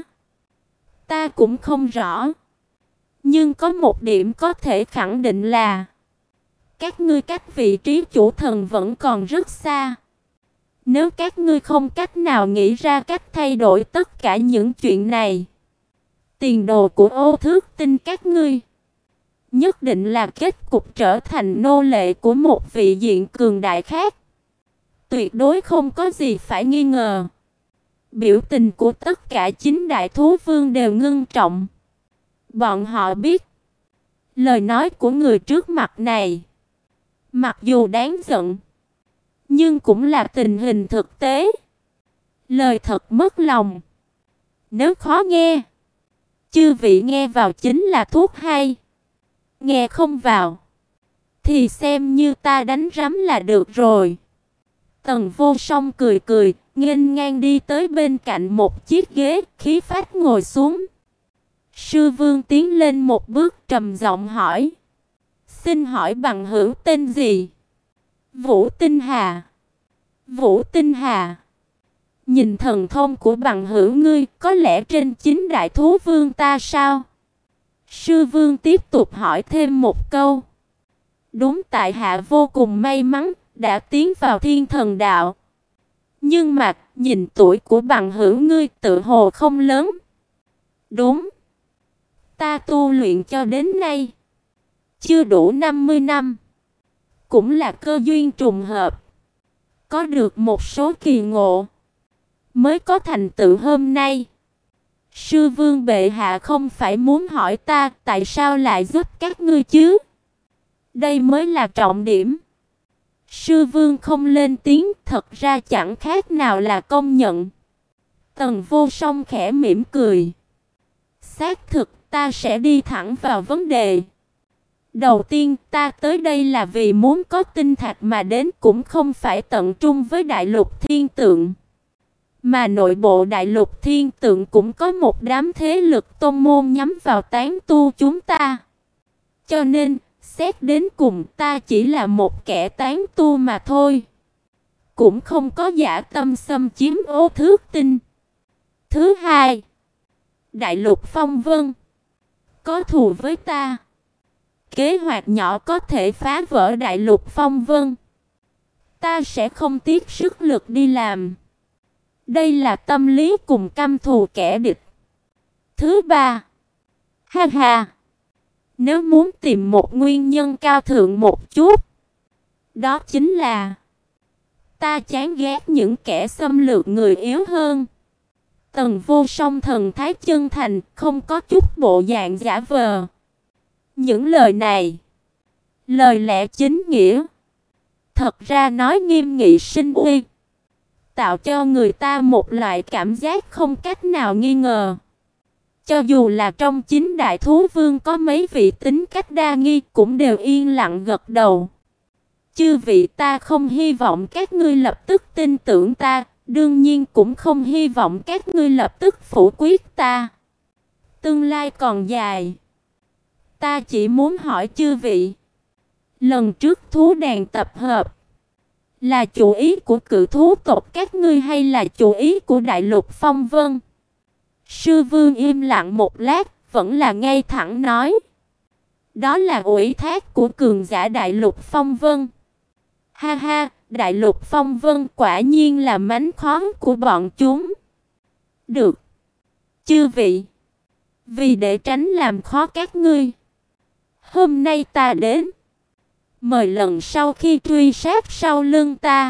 Ta cũng không rõ. Nhưng có một điểm có thể khẳng định là các ngươi cách vị trí chủ thần vẫn còn rất xa. Nếu các ngươi không cách nào nghĩ ra cách thay đổi tất cả những chuyện này, tiền đồ của Ô Thước Tinh các ngươi nhất định là kết cục trở thành nô lệ của một vị diện cường đại khác. Tuyệt đối không có gì phải nghi ngờ. Biểu tình của tất cả chín đại thú vương đều ngưng trọng. Bọn họ biết, lời nói của người trước mặt này, mặc dù đáng giận, nhưng cũng là tình hình thực tế. Lời thật mất lòng. Nếu khó nghe, chư vị nghe vào chính là thuốc hay. Nghe không vào, thì xem như ta đánh rắm là được rồi. Tần Vô Song cười cười, nghênh ngang đi tới bên cạnh một chiếc ghế, khí phách ngồi xuống. Sư Vương tiến lên một bước trầm giọng hỏi: xin hỏi bằng hữu tên gì? Vũ Tinh Hà. Vũ Tinh Hà, nhìn thần thông của bằng hữu ngươi, có lẽ trên chín đại thú vương ta sao? Sư Vương tiếp tục hỏi thêm một câu. Đúng, tại hạ vô cùng may mắn đã tiến vào Thiên Thần Đạo. Nhưng mà nhìn tuổi của bằng hữu ngươi tự hồ không lớn. Đúng, ta tu luyện cho đến nay chưa đủ năm mươi năm. Cũng là cơ duyên trùng hợp, có được một số kỳ ngộ, mới có thành tựu hôm nay. Sư vương bệ hạ không phải muốn hỏi ta tại sao lại giúp các ngươi chứ? Đây mới là trọng điểm. Sư vương không lên tiếng, thật ra chẳng khác nào là công nhận. Tần Vô Song khẽ mỉm cười. Xác thực, ta sẽ đi thẳng vào vấn đề. Đầu tiên, ta tới đây là vì muốn có tinh thạch mà đến, cũng không phải tận trung với đại lục thiên tượng. Mà nội bộ đại lục thiên tượng cũng có một đám thế lực tôn môn nhắm vào tán tu chúng ta. Cho nên, xét đến cùng ta chỉ là một kẻ tán tu mà thôi. Cũng không có dã tâm xâm chiếm ô thước tinh. Thứ hai, đại lục phong vân có thù với ta. Kế hoạch nhỏ có thể phá vỡ đại lục phong vân, ta sẽ không tiếc sức lực đi làm. Đây là tâm lý cùng căm thù kẻ địch. Thứ ba, ha ha, nếu muốn tìm một nguyên nhân cao thượng một chút, đó chính là ta chán ghét những kẻ xâm lược người yếu hơn. Tần Vô Song thần thái chân thành, không có chút bộ dạng giả vờ. Những lời này, lời lẽ chính nghĩa, thật ra nói nghiêm nghị sinh uy, tạo cho người ta một loại cảm giác không cách nào nghi ngờ. Cho dù là trong chính đại thú vương có mấy vị tính cách đa nghi cũng đều yên lặng gật đầu. Chư vị, ta không hy vọng các ngươi lập tức tin tưởng ta, đương nhiên cũng không hy vọng các ngươi lập tức phủ quyết ta. Tương lai còn dài. Ta chỉ muốn hỏi chư vị, lần trước thú đàn tập hợp là chủ ý của cự thú tộc các ngươi hay là chủ ý của đại lục phong vân? Sư vương im lặng một lát, vẫn là ngay thẳng nói, đó là ủy thác của cường giả đại lục phong vân. Ha ha, đại lục phong vân quả nhiên là mánh khóe của bọn chúng. Được, chư vị, vì để tránh làm khó các ngươi, hôm nay ta đến. Mời lần sau khi truy sát sau lưng ta,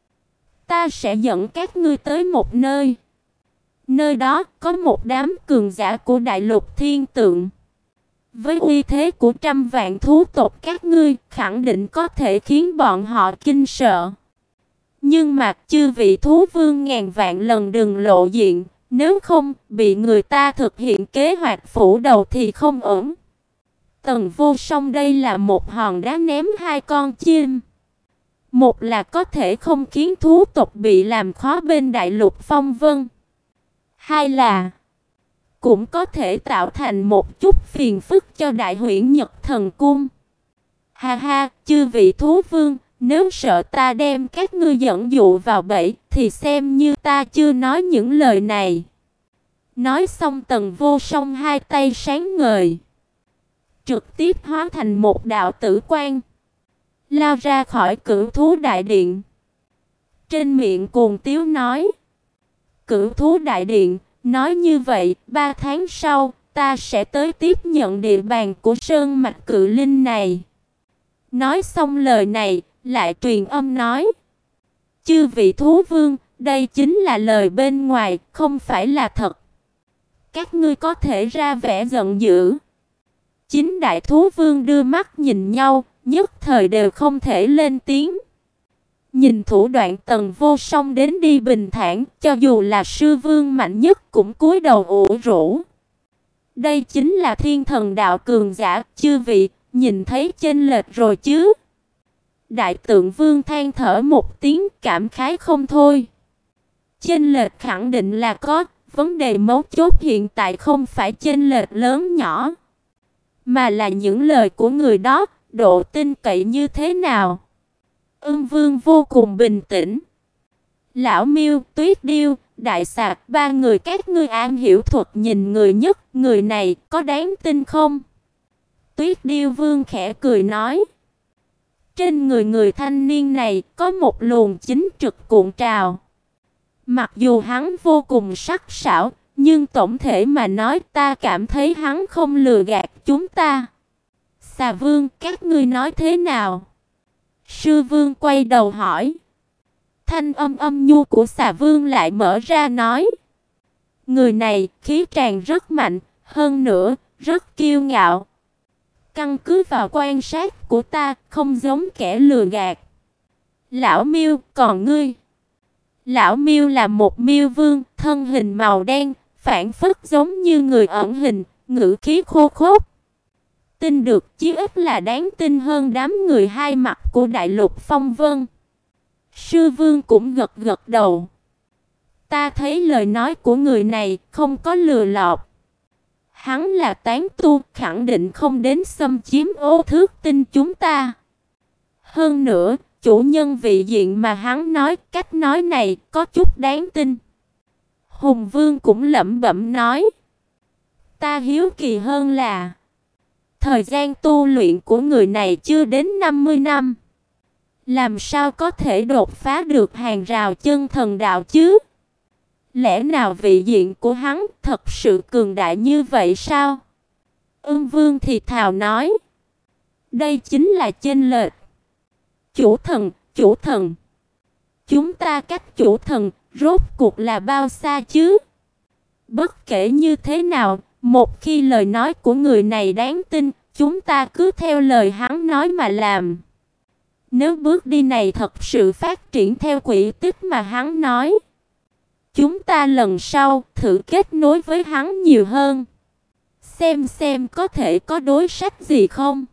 ta sẽ dẫn các ngươi tới một nơi. Nơi đó có một đám cường giả của đại lục thiên tượng. Với uy thế của trăm vạn thú tộc các ngươi, khẳng định có thể khiến bọn họ kinh sợ. Nhưng mà chư vị thú vương ngàn vạn lần đừng lộ diện, nếu không bị người ta thực hiện kế hoạch phủ đầu thì không ổn. Tần Vô Song đây là một hòn đá ném hai con chim. Một là có thể không khiến thú tộc bị làm khó bên đại lục phong vân. Hai là cũng có thể tạo thành một chút phiền phức cho đại huyễn Nhật Thần Cung. Ha ha, chư vị thú vương, nếu sợ ta đem các ngươi dẫn dụ vào bẫy thì xem như ta chưa nói những lời này. Nói xong Tần Vô Song hai tay sáng ngời, trực tiếp hóa thành một đạo tử quang, lao ra khỏi Cửu Thú Đại Điện. Trên miệng cuồng tiếu nói, Cửu Thú Đại Điện, nói như vậy, ba tháng sau, ta sẽ tới tiếp nhận địa bàn của sơn mạch cự linh này. Nói xong lời này, lại truyền âm nói, chư vị thú vương, đây chính là lời bên ngoài, không phải là thật. Các ngươi có thể ra vẻ giận dữ. Chính đại thú vương đưa mắt nhìn nhau, nhất thời đều không thể lên tiếng. Nhìn thủ đoạn Tần Vô Song đến đi bình thản, cho dù là sư vương mạnh nhất cũng cúi đầu ủ rũ. Đây chính là thiên thần đạo cường giả, chư vị, nhìn thấy chênh lệch rồi chứ? Đại tượng vương than thở một tiếng, cảm khái không thôi. Chênh lệch khẳng định là có, vấn đề mấu chốt hiện tại không phải chênh lệch lớn nhỏ, mà là những lời của người đó, độ tin cậy như thế nào. Ưng Vương vô cùng bình tĩnh. Lão Miêu, Tuyết Điêu, Đại Sạc, ba người các ngươi am hiểu thuật nhìn người nhất, người này có đáng tin không? Tuyết Điêu Vương khẽ cười nói, trên người người thanh niên này có một luồng chính trực cuộn trào. Mặc dù hắn vô cùng sắc sảo, nhưng tổng thể mà nói ta cảm thấy hắn không lừa gạt chúng ta. Xà Vương, các ngươi nói thế nào? Sư Vương quay đầu hỏi. Thanh âm âm nhu của Xà Vương lại mở ra nói, Người này khí tràn rất mạnh, hơn nữa rất kiêu ngạo. Căn cứ vào quan sát của ta, không giống kẻ lừa gạt. Lão Miêu, còn ngươi? Lão Miêu là một miêu vương, thân hình màu đen, phảng phất giống như người ẩn hình, ngữ khí khô khốc. Tin được chí ít là đáng tin hơn đám người hai mặt của Đại Lục Phong Vân. Sư Vương cũng gật gật đầu. Ta thấy lời nói của người này không có lừa lọc. Hắn là tán tu, khẳng định không đến xâm chiếm Ô Thước Tinh chúng ta. Hơn nữa, chủ nhân vị diện mà hắn nói, cách nói này có chút đáng tin. Hùng Vương cũng lẩm bẩm nói. Ta hiếu kỳ hơn là thời gian tu luyện của người này chưa đến năm mươi năm. Làm sao có thể đột phá được hàng rào chân thần đạo chứ? Lẽ nào vị diện của hắn thật sự cường đại như vậy sao? Ưng Vương thì thào nói. Đây chính là chênh lệch. Chủ thần, chủ thần. Chúng ta cách chủ thần rốt cuộc là bao xa chứ? Bất kể như thế nào, một khi lời nói của người này đáng tin, chúng ta cứ theo lời hắn nói mà làm. Nếu bước đi này thật sự phát triển theo quỹ tích mà hắn nói, chúng ta lần sau thử kết nối với hắn nhiều hơn. Xem xem có thể có đối sách gì không?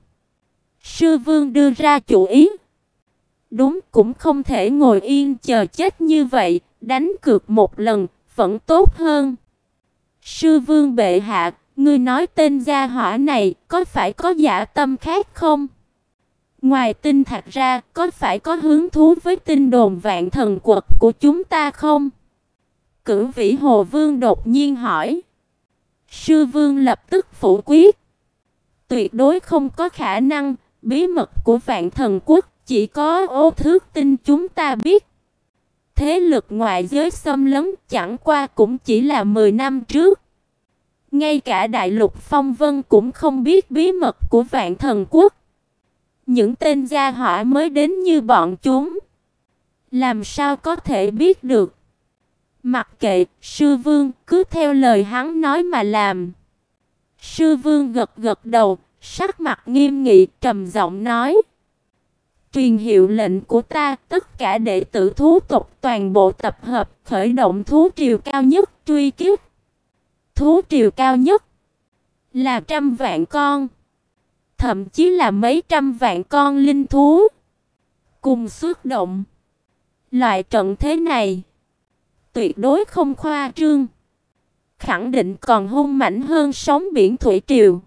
Sư Vương đưa ra chủ ý. Đúng, cũng không thể ngồi yên chờ chết như vậy, đánh cược một lần vẫn tốt hơn. Sư Vương bệ hạ, ngươi nói tên gia hỏa này có phải có dạ tâm khác không? Ngoài tinh thạch ra, có phải có hứng thú với tin đồn vạn thần quật của chúng ta không? Cửu Vĩ Hồ Vương đột nhiên hỏi. Sư Vương lập tức phủ quyết. Tuyệt đối không có khả năng, bí mật của vạn thần quốc chỉ có Ô Thước Tinh chúng ta biết. Thế lực ngoại giới xâm lấn chẳng qua cũng chỉ là mười năm trước. Ngay cả Đại Lục Phong Vân cũng không biết bí mật của vạn thần quốc. Những tên gia hỏa mới đến như bọn chúng, làm sao có thể biết được? Mặc kệ, Sư Vương cứ theo lời hắn nói mà làm. Sư Vương gật gật đầu, sắc mặt nghiêm nghị, trầm giọng nói. Truyền hiệu lệnh của ta, tất cả đệ tử thú tộc toàn bộ tập hợp, khởi động thú triều cao nhất truy kích. Thú triều cao nhất là trăm vạn con, thậm chí là mấy trăm vạn con linh thú cùng xuất động. Loại trận thế này tuyệt đối không khoa trương, khẳng định còn hung mãnh hơn sóng biển thủy triều.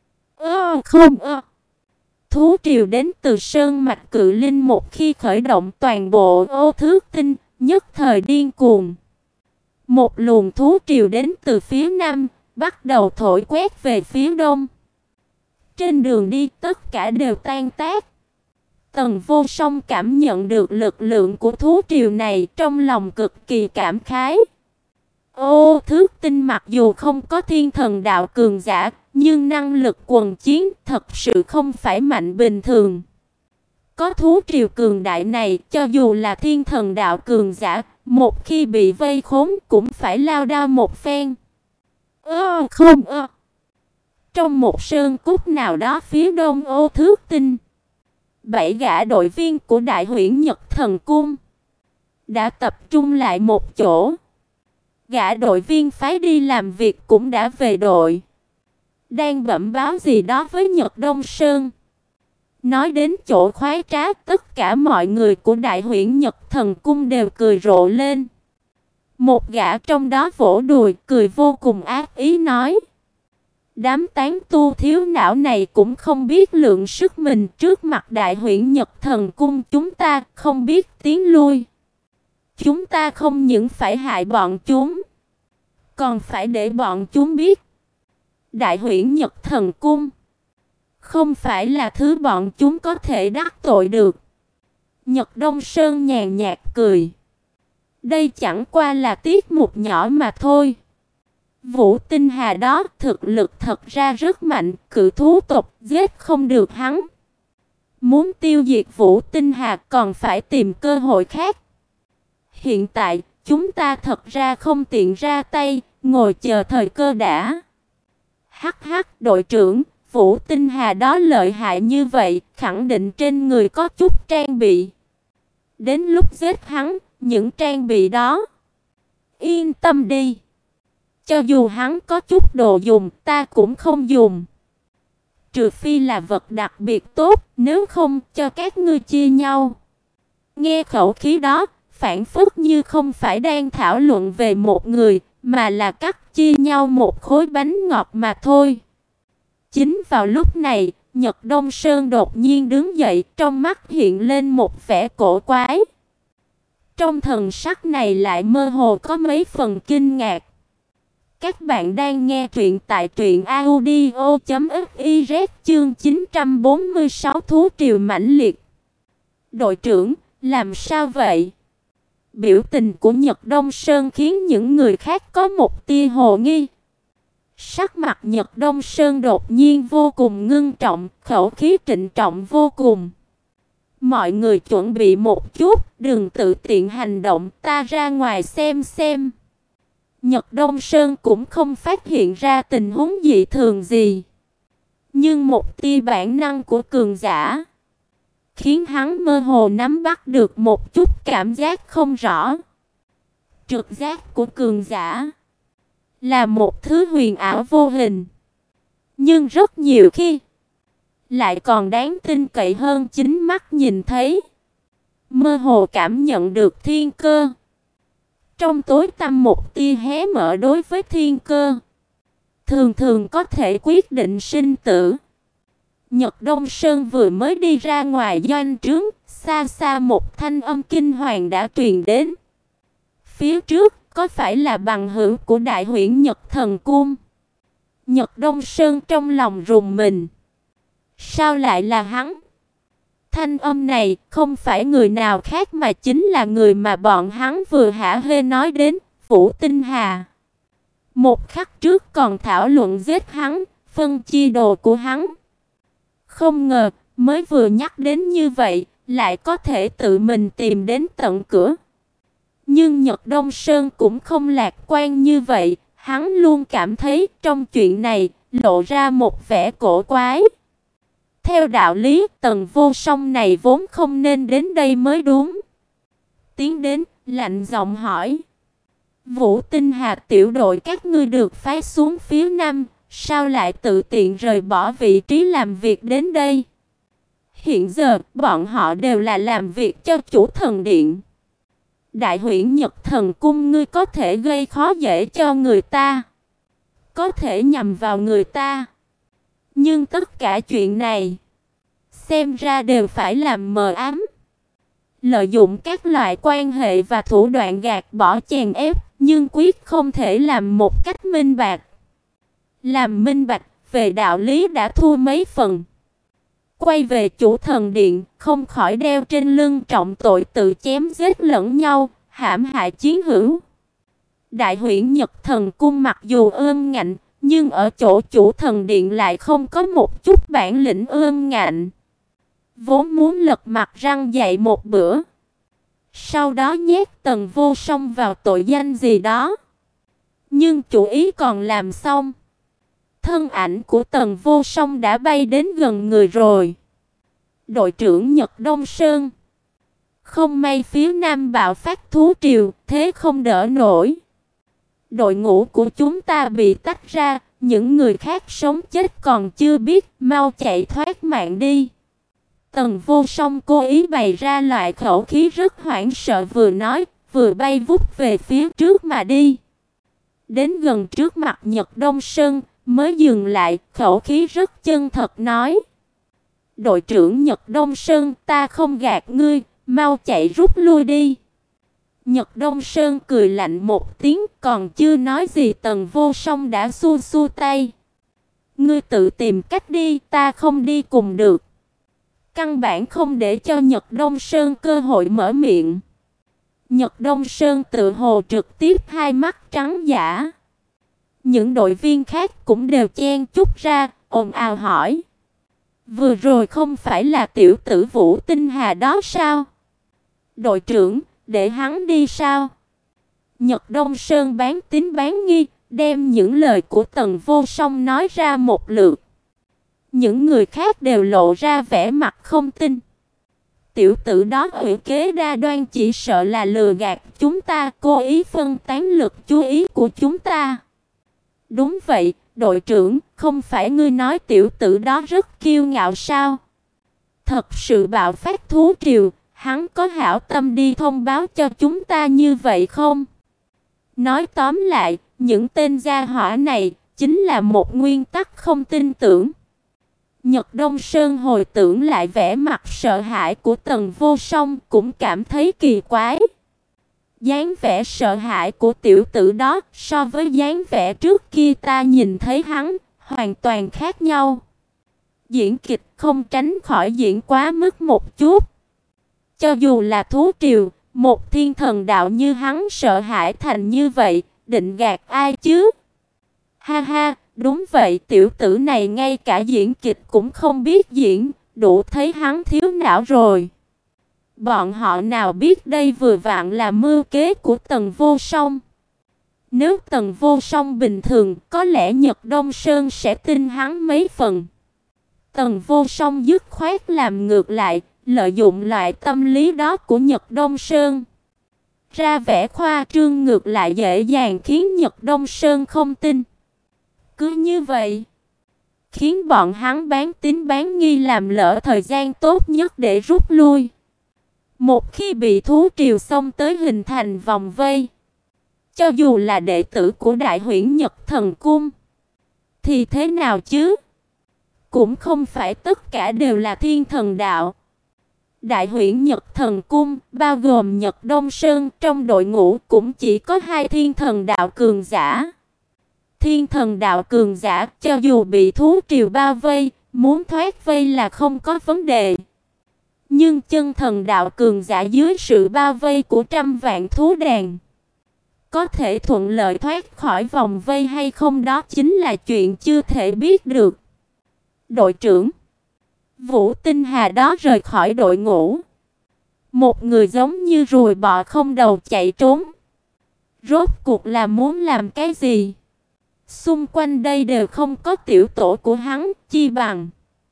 Ơ không ơ. Thú triều đến từ sơn mạch cự linh một khi khởi động toàn bộ Ô Thước Tinh, nhất thời điên cuồng. Một luồng thú triều đến từ phía nam, bắt đầu thổi quét về phía đông. Trên đường đi tất cả đều tan tác. Tần Vô Song cảm nhận được lực lượng của thú triều này, trong lòng cực kỳ cảm khái. Ô Thước Tinh mặc dù không có thiên thần đạo cường giả, nhưng năng lực quần chiến thật sự không phải mạnh bình thường. Có thú triều cường đại này, cho dù là thiên thần đạo cường giả, một khi bị vây khốn cũng phải lao đao một phen. Ơ không ơ. Trong một sơn cốt nào đó phía đông Ô Thước Tinh, bảy gã đội viên của Đại Huyễn Nhật Thần Cung đã tập trung lại một chỗ. Gã đội viên phái đi làm việc cũng đã về đội, đang bẩm báo gì đó với Nhật Đông Sơn. Nói đến chỗ khoái trá, tất cả mọi người của Đại Huyễn Nhật Thần Cung đều cười rộ lên. Một gã trong đó vỗ đùi, cười vô cùng ác ý nói. Đám tán tu thiếu não này cũng không biết lượng sức mình, trước mặt Đại Huyễn Nhật Thần Cung chúng ta không biết tiến lui. Chúng ta không những phải hại bọn chúng, còn phải để bọn chúng biết Đại Huyễn Nhật Thần Cung không phải là thứ bọn chúng có thể đắc tội được. Nhật Đông Sơn nhàn nhạt cười. Đây chẳng qua là tiết mục nhỏ mà thôi. Vũ Tinh Hà đó thực lực thật ra rất mạnh, cự thú tộc giết không được hắn. Muốn tiêu diệt Vũ Tinh Hà còn phải tìm cơ hội khác. Hiện tại chúng ta thật ra không tiện ra tay, ngồi chờ thời cơ đã. Hắc hắc, đội trưởng, Vũ Tinh Hà đó lợi hại như vậy, khẳng định trên người có chút trang bị. Đến lúc giết hắn, những trang bị đó, yên tâm đi. Cho dù hắn có chút đồ dùng, ta cũng không dùng. Trừ phi là vật đặc biệt tốt, nếu không cho các ngươi chia nhau. Nghe khẩu khí đó, phản phất như không phải đang thảo luận về một người, mà là cắt chia nhau một khối bánh ngọt mà thôi. Chính vào lúc này, Nhật Đông Sơn đột nhiên đứng dậy, trong mắt hiện lên một vẻ cổ quái. Trong thần sắc này lại mơ hồ có mấy phần kinh ngạc. Các bạn đang nghe truyện tại truyện audio chấm fiz chương chín trăm bốn mươi sáu thú triều mãnh liệt. Đội trưởng, làm sao vậy? Biểu tình của Nhật Đông Sơn khiến những người khác có một tia hồ nghi. Sắc mặt Nhật Đông Sơn đột nhiên vô cùng ngưng trọng, khẩu khí trịnh trọng vô cùng. Mọi người chuẩn bị một chút, đừng tự tiện hành động, ta ra ngoài xem xem. Nhật Đông Sơn cũng không phát hiện ra tình huống dị thường gì. Nhưng một tia bản năng của cường giả khiến hắn mơ hồ nắm bắt được một chút cảm giác không rõ. Trực giác của cường giả là một thứ huyền ảo vô hình, nhưng rất nhiều khi lại còn đáng tin cậy hơn chính mắt nhìn thấy. Mơ hồ cảm nhận được thiên cơ. Trong tối tăm một tia hé mở đối với thiên cơ, thường thường có thể quyết định sinh tử. Nhật Đông Sơn vừa mới đi ra ngoài doanh trướng, xa xa một thanh âm kinh hoàng đã truyền đến. Phía trước có phải là bằng hữu của Đại Huyễn Nhật Thần Cung? Nhật Đông Sơn trong lòng rùng mình. Sao lại là hắn? Thanh âm này không phải người nào khác mà chính là người mà bọn hắn vừa hả hê nói đến, Vũ Tinh Hà. Một khắc trước còn thảo luận giết hắn, phân chia đồ của hắn. Không ngờ, mới vừa nhắc đến như vậy, lại có thể tự mình tìm đến tận cửa. Nhưng Nhật Đông Sơn cũng không lạc quan như vậy, hắn luôn cảm thấy trong chuyện này lộ ra một vẻ cổ quái. Theo đạo lý, Tần Vô Song này vốn không nên đến đây mới đúng. Tiến đến, lạnh giọng hỏi. Vũ Tinh Hà tiểu đội các ngươi được phái xuống phía Nam, sao lại tự tiện rời bỏ vị trí làm việc đến đây? Hiện giờ, bọn họ đều là làm việc cho chủ thần điện. Đại Huyễn Nhật Thần Cung ngươi có thể gây khó dễ cho người ta, có thể nhằm vào người ta. Nhưng tất cả chuyện này xem ra đều phải làm mờ ám. Lợi dụng các loại quan hệ và thủ đoạn gạt bỏ chèn ép, nhưng quyết không thể làm một cách minh bạch. Làm minh bạch, về đạo lý đã thua mấy phần. Quay về chủ thần điện, không khỏi đeo trên lưng trọng tội tự chém giết lẫn nhau, hãm hại chiến hữu. Đại Huyễn Nhật Thần Cung mặc dù ương ngạnh, nhưng ở chỗ chủ thần điện lại không có một chút bản lĩnh ương ngạnh. Vốn muốn lật mặt răng dậy một bữa, sau đó nhét Tần Vô Song vào tội danh gì đó. Nhưng chủ ý còn làm xong, thân ảnh của Tần Vô Song đã bay đến gần người rồi. Đội trưởng Nhật Đông Sơn, không may phía Nam bạo phát thú triều, thế không đỡ nổi. Đội ngũ của chúng ta bị tách ra, những người khác sống chết còn chưa biết, mau chạy thoát mạng đi. Tần Vô Song cố ý bày ra loại khẩu khí rất hoảng sợ, vừa nói, vừa bay vút về phía trước mà đi. Đến gần trước mặt Nhật Đông Sơn, mới dừng lại, khẩu khí rất chân thật nói. Đội trưởng Nhật Đông Sơn, ta không gạt ngươi, mau chạy rút lui đi. Nhật Đông Sơn cười lạnh một tiếng, còn chưa nói gì Tần Vô Song đã xua xua tay. Ngươi tự tìm cách đi, ta không đi cùng được. Căn bản không để cho Nhật Đông Sơn cơ hội mở miệng. Nhật Đông Sơn tự hồ trực tiếp hai mắt trắng dã. Những đội viên khác cũng đều chen chúc ra, ồn ào hỏi. Vừa rồi không phải là tiểu tử Vũ Tinh Hà đó sao? Đội trưởng, để hắn đi sao? Nhật Đông Sơn bán tín bán nghi, đem những lời của Tần Vô Song nói ra một lượt. Những người khác đều lộ ra vẻ mặt không tin. Tiểu tử đó ủy kế đa đoan, chỉ sợ là lừa gạt chúng ta, cố ý phân tán lực chú ý của chúng ta. Đúng vậy, đội trưởng, không phải ngươi nói tiểu tử đó rất kiêu ngạo sao? Thật sự bạo phát thú triều, hắn có hảo tâm đi thông báo cho chúng ta như vậy không? Nói tóm lại, những tên gia hỏa này chính là một nguyên tắc không tin tưởng. Nhật Đông Sơn hồi tưởng lại vẻ mặt sợ hãi của Tần Vô Song, cũng cảm thấy kỳ quái. Dáng vẻ sợ hãi của tiểu tử đó so với dáng vẻ trước kia ta nhìn thấy hắn hoàn toàn khác nhau. Diễn kịch không tránh khỏi diễn quá mức một chút. Cho dù là thú triều, một thiên thần đạo như hắn sợ hãi thành như vậy, định gạt ai chứ? Ha ha, đúng vậy, tiểu tử này ngay cả diễn kịch cũng không biết diễn, đủ thấy hắn thiếu não rồi. Bọn họ nào biết đây vừa vặn là mưu kế của Tần Vô Song. Nếu Tần Vô Song bình thường, có lẽ Nhật Đông Sơn sẽ tin hắn mấy phần. Tần Vô Song dứt khoát làm ngược lại, lợi dụng loại tâm lý đó của Nhật Đông Sơn. Ra vẻ khoa trương ngược lại dễ dàng khiến Nhật Đông Sơn không tin. Cứ như vậy, khiến bọn hắn bán tín bán nghi, làm lỡ thời gian tốt nhất để rút lui. Một khi bị thú triều xông tới hình thành vòng vây, cho dù là đệ tử của Đại Huyễn Nhật Thần Cung, thì thế nào chứ? Cũng không phải tất cả đều là thiên thần đạo. Đại Huyễn Nhật Thần Cung, bao gồm Nhật Đông Sơn, trong đội ngũ cũng chỉ có hai thiên thần đạo cường giả. Thiên thần đạo cường giả, cho dù bị thú triều bao vây, muốn thoát vây là không có vấn đề. Nhưng chân thần đạo cường giả dưới sự bao vây của trăm vạn thú đàn, có thể thuận lợi thoát khỏi vòng vây hay không, đó chính là chuyện chưa thể biết được. Đội trưởng Vũ Tinh Hà đó rời khỏi đội ngũ. Một người giống như ruồi bọ không đầu chạy trốn. Rốt cuộc là muốn làm cái gì? Xung quanh đây đều không có tiểu tổ của hắn, chi bằng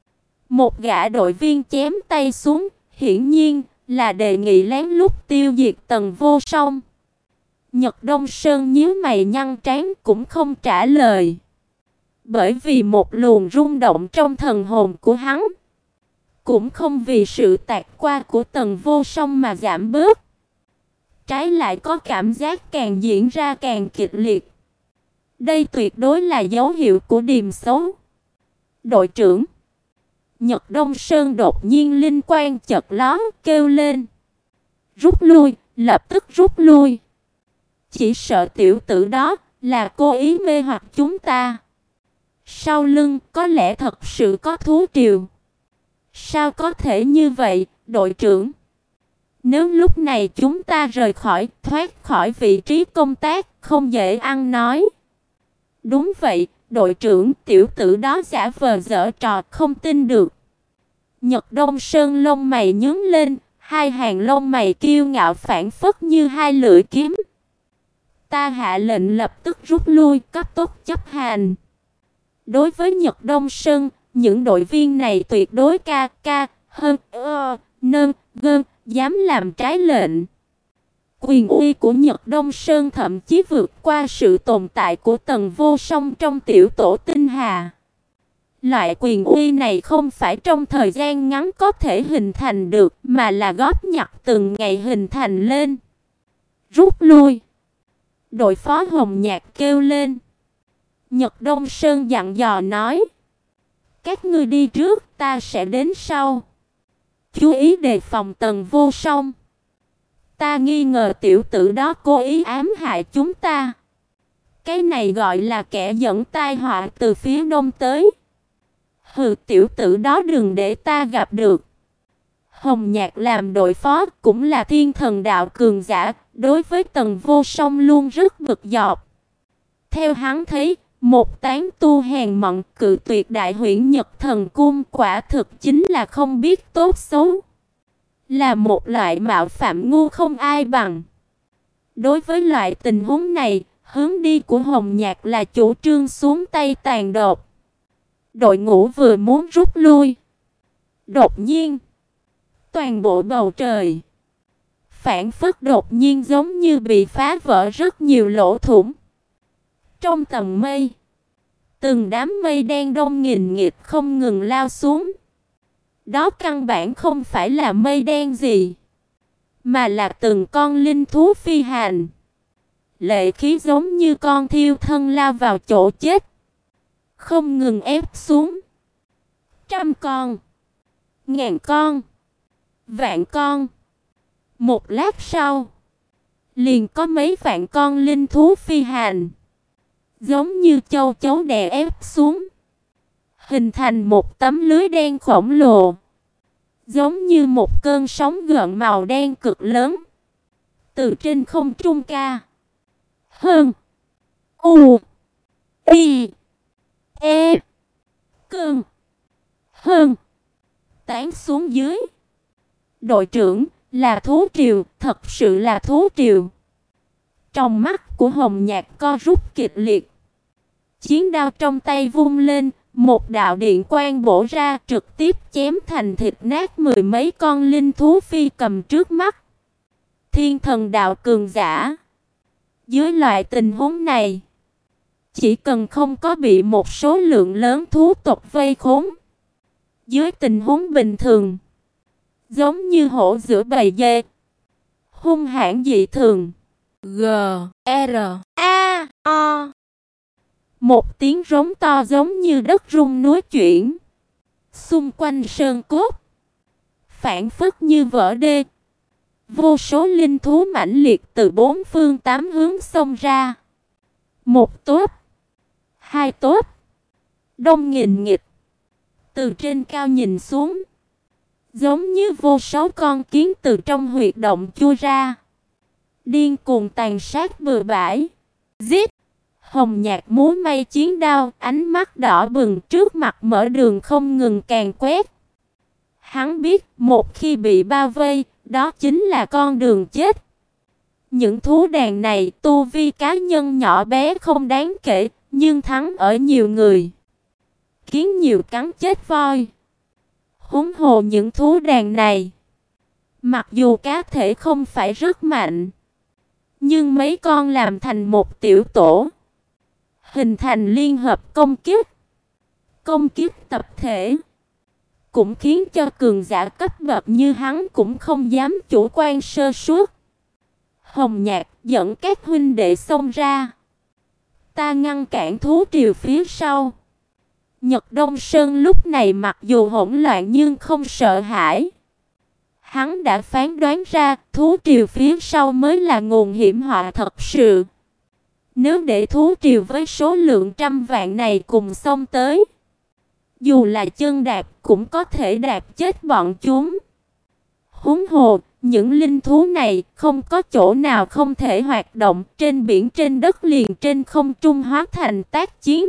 một gã đội viên chém tay xuống, hiển nhiên là đề nghị lén lút tiêu diệt Tần Vô Song. Nhật Đông Sơn nhíu mày nhăn trán cũng không trả lời. Bởi vì một luồng rung động trong thần hồn của hắn cũng không vì sự tạt qua của Tần Vô Song mà giảm bớt. Trái lại có cảm giác càng diễn ra càng kịch liệt. Đây tuyệt đối là dấu hiệu của điềm xấu. Đội trưởng Nhật Đông Sơn đột nhiên linh quang chợt lóe, kêu lên. Rút lui, lập tức rút lui. Chỉ sợ tiểu tử đó là cố ý mê hoặc chúng ta. Sau lưng có lẽ thật sự có thú triều. Sao có thể như vậy, đội trưởng? Nếu lúc này chúng ta rời khỏi, thoát khỏi vị trí công tác, không dễ ăn nói. Đúng vậy, đội trưởng, tiểu tử đó giả vờ giở trò, không tin được. Nhật Đông Sơn lông mày nhướng lên, hai hàng lông mày kiêu ngạo phảng phất như hai lưỡi kiếm. Ta hạ lệnh lập tức rút lui, cấp tốc chấp hành. Đối với Nhật Đông Sơn, những đội viên này tuyệt đối ca ca hơn ơ nơn gơn dám làm trái lệnh. Quyền uy của Nhật Đông Sơn thậm chí vượt qua sự tồn tại của Tần Vô Song trong tiểu tổ Tinh Hà. Loại quyền uy này không phải trong thời gian ngắn có thể hình thành được, mà là góp nhặt từng ngày hình thành lên. Rút lui. Đội phó Hồng Nhạc kêu lên. Nhật Đông Sơn dặn dò nói. Các ngươi đi trước, ta sẽ đến sau. Chú ý đề phòng Tần Vô Song. Ta nghi ngờ tiểu tử đó cố ý ám hại chúng ta. Cái này gọi là kẻ dẫn tai họa từ phía đông tới. Hừ, tiểu tử đó đừng để ta gặp được. Hồng Nhạc làm đội phó, cũng là thiên thần đạo cường giả, đối với Tần Vô Song luôn rất bực dọc. Theo hắn thấy, một tán tu hèn mọn cự tuyệt Đại Huyễn Nhật Thần Cung quả thực chính là không biết tốt xấu. Là một loại mạo phạm ngu không ai bằng. Đối với loại tình huống này, Hướng đi của Hồng Nhạc là chủ trương xuống tay tàn độc. Đội ngũ vừa muốn rút lui. Đột nhiên, toàn bộ bầu trời phảng phất đột nhiên giống như bị phá vỡ rất nhiều lỗ thủng. Trong tầng mây, từng đám mây đen đông nghìn nghịt không ngừng lao xuống. Đó căn bản không phải là mây đen gì, mà là từng con linh thú phi hành. Lệ khí giống như con thiêu thân lao vào chỗ chết, không ngừng ép xuống. Trăm con, ngàn con, vạn con. Một lát sau, liền có mấy vạn con linh thú phi hành, giống như châu chấu đè ép xuống, hình thành một tấm lưới đen khổng lồ, giống như một cơn sóng gợn màu đen cực lớn, từ trên không trung ca. Hơn. U. Y. E. Cơn. Hơn. Tán xuống dưới. Đội trưởng, là thú triều, thật sự là thú triều. Trong mắt của Hồng Nhạc co rút kịch liệt. Chiến đao trong tay vung lên, một đạo điện quang bổ ra, trực tiếp chém thành thịt nát mười mấy con linh thú phi cầm trước mắt. Thiên thần đạo cường giả. Dưới loại tình huống này, chỉ cần không có bị một số lượng lớn thú tộc vây khốn, dưới tình huống bình thường, giống như hổ giữa bầy dê, hung hãn dị thường. G R A O. Một tiếng rống to giống như đất rung núi chuyển. Xung quanh sơn cốt phảng phất như vỡ đê. Vô số linh thú mãnh liệt từ bốn phương tám hướng xông ra. Một tốp, hai tốp, đông nghìn nghịt. Từ trên cao nhìn xuống, giống như vô số con kiến từ trong huyệt động chui ra, điên cuồng tàn sát bừa bãi. Giết! Hồng Nhạc múa may chiến đao, ánh mắt đỏ bừng, trước mặt mở đường không ngừng càn quét. Hắn biết, một khi bị bao vây, đó chính là con đường chết. Những thú đàn này tu vi cá nhân nhỏ bé không đáng kể, nhưng thắng ở nhiều người. Kiến nhiều cắn chết voi. Huống hồ những thú đàn này, mặc dù cá thể không phải rất mạnh, nhưng mấy con làm thành một tiểu tổ, hình thành liên hợp công kích. Công kích tập thể cũng khiến cho cường giả cấp bậc như hắn cũng không dám chủ quan sơ suất. Hồng Nhạc dẫn các huynh đệ xông ra. Ta ngăn cản thú triều phía sau. Nhật Đông Sơn lúc này mặc dù hỗn loạn nhưng không sợ hãi. Hắn đã phán đoán ra thú triều phía sau mới là nguồn hiểm họa thật sự. Nếu để thú triều với số lượng trăm vạn này cùng xông tới, dù là chân đạp cũng có thể đạp chết bọn chúng. Huống hồ, những linh thú này không có chỗ nào không thể hoạt động, trên biển trên đất liền trên không trung hóa thành tác chiến.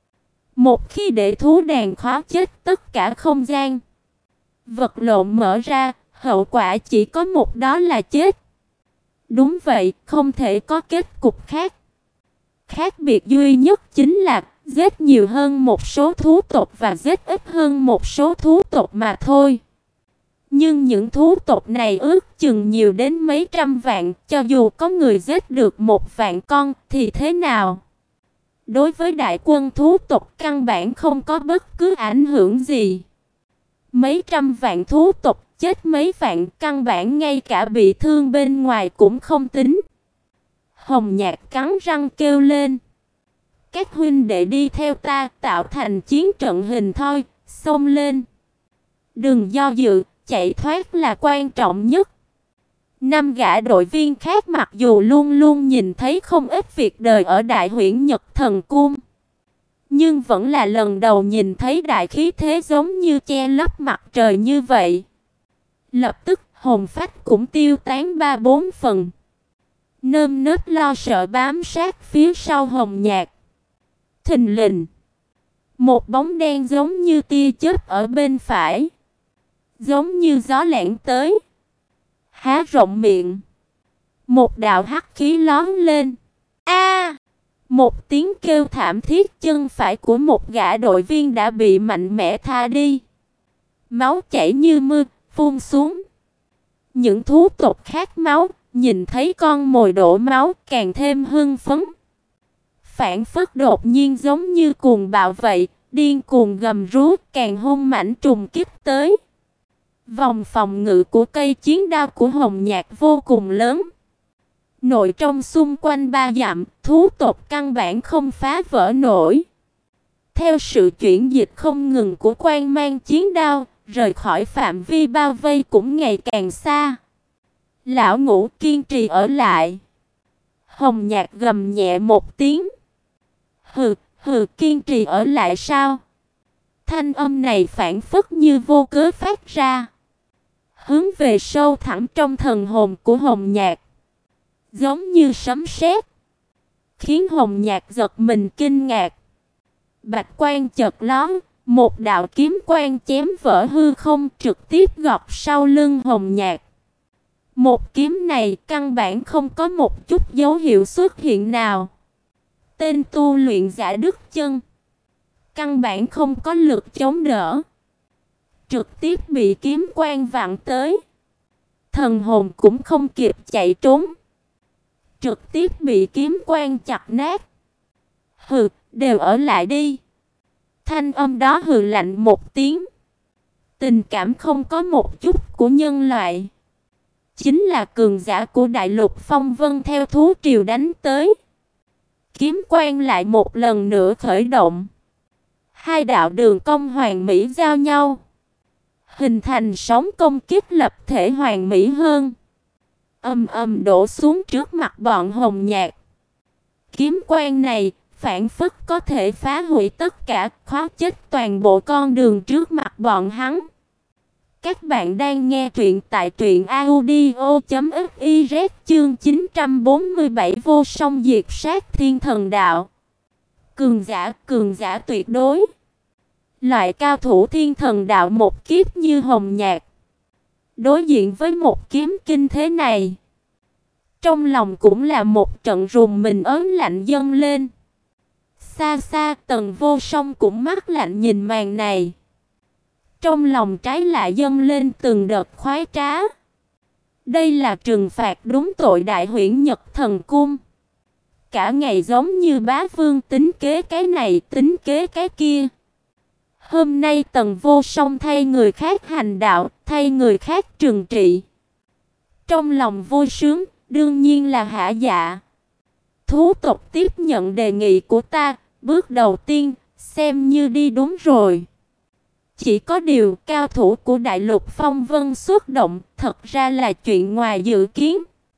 Một khi để thú đàn khóa chết tất cả không gian, vật lộn mở ra, hậu quả chỉ có một, đó là chết. Đúng vậy, không thể có kết cục khác. Khác biệt duy nhất chính là giết nhiều hơn một số thú tộc và giết ít hơn một số thú tộc mà thôi. Nhưng những thú tộc này ước chừng nhiều đến mấy trăm vạn, cho dù có người giết được một vạn con thì thế nào? Đối với đại quân thú tộc căn bản không có bất cứ ảnh hưởng gì. Mấy trăm vạn thú tộc chết mấy vạn, căn bản ngay cả bị thương bên ngoài cũng không tính. Hồng Nhạc cắn răng kêu lên. Các huynh đệ đi theo ta, tạo thành chiến trận hình thoi, xông lên. Đừng do dự, chạy thoát là quan trọng nhất. Năm gã đội viên khác mặc dù luôn luôn nhìn thấy không ít việc đời ở Đại Huyễn Nhật Thần Cung, nhưng vẫn là lần đầu nhìn thấy đại khí thế giống như che lấp mặt trời như vậy. Lập tức hồn phách cũng tiêu tán ba bốn phần. Nơm nớp lo sợ bám sát phía sau Hồng Nhạc. Thình lình, một bóng đen giống như tia chớp ở bên phải, giống như gió lẻn tới, há rộng miệng, một đạo hắc khí lóe lên. A! Một tiếng kêu thảm thiết, chân phải của một gã đội viên đã bị mạnh mẽ tha đi. Máu chảy như mưa, phun xuống. Những thú tộc khát máu, nhìn thấy con mồi đổ máu càng thêm hưng phấn. Phản phất đột nhiên giống như cuồng bạo vậy, điên cuồng gầm rú, càng hung mãnh trùng kích tới. Vòng phòng ngự của cây chiến đao của Hồng Nhạc vô cùng lớn. Nội trong xung quanh ba dặm, thú tộc căn bản không phá vỡ nổi. Theo sự chuyển dịch không ngừng của quang mang chiến đao, rời khỏi phạm vi bao vây cũng ngày càng xa. Lão Ngũ kiên trì ở lại. Hồng Nhạc gầm nhẹ một tiếng. Hừ, hừ, kiên trì ở lại sao? Thanh âm này phảng phất như vô cớ phát ra, hướng về sâu thẳm trong thần hồn của Hồng Nhạc, giống như sấm sét, khiến Hồng Nhạc giật mình kinh ngạc. Bạch quang chợt lóe, một đạo kiếm quang chém vỡ hư không, trực tiếp gọt sau lưng Hồng Nhạc. Một kiếm này căn bản không có một chút dấu hiệu xuất hiện nào. Tên tu luyện giả đứt chân, căn bản không có lực chống đỡ, trực tiếp bị kiếm quang vặn tới. Thần hồn cũng không kịp chạy trốn, trực tiếp bị kiếm quang chặt nát. Hừ, đều ở lại đi. Thanh âm đó hừ lạnh một tiếng. Tình cảm không có một chút của nhân loại, chính là cường giả của đại lục phong vân theo thú triều đánh tới. Kiếm quang lại một lần nữa khởi động. Hai đạo đường cong hoàn mỹ giao nhau, hình thành sóng công kích lập thể hoàn mỹ hơn. Ầm ầm đổ xuống trước mặt bọn Hồng Nhạc. Kiếm quang này phảng phất có thể phá hủy tất cả, khóa chết toàn bộ con đường trước mặt bọn hắn. Các bạn đang nghe truyện tại truyện audio chấm fiz, chương chín trăm bốn mươi bảy vô song diệt sát thiên thần đạo. Cường giả, cường giả tuyệt đối. Loại cao thủ thiên thần đạo một kiếp như Hồng Nhạc, đối diện với một kiếm kinh thế này, trong lòng cũng là một trận rùng mình ớn lạnh dâng lên. Xa xa Tần Vô Song cũng mắt lạnh nhìn màn này. Trong lòng trái lại dâng lên từng đợt khoái trá. Đây là trừng phạt đúng tội Đại Huyễn Nhật Thần Cung. Cả ngày giống như bá vương tính kế cái này tính kế cái kia. Hôm nay Tần Vô Song thay người khác hành đạo, thay người khác trừng trị. Trong lòng vui sướng, đương nhiên là hả dạ. Thú tộc tiếp nhận đề nghị của ta, bước đầu tiên, xem như đi đúng rồi. Chỉ có điều cao thủ của đại lục phong vân xuất động, thật ra là chuyện ngoài dự kiến.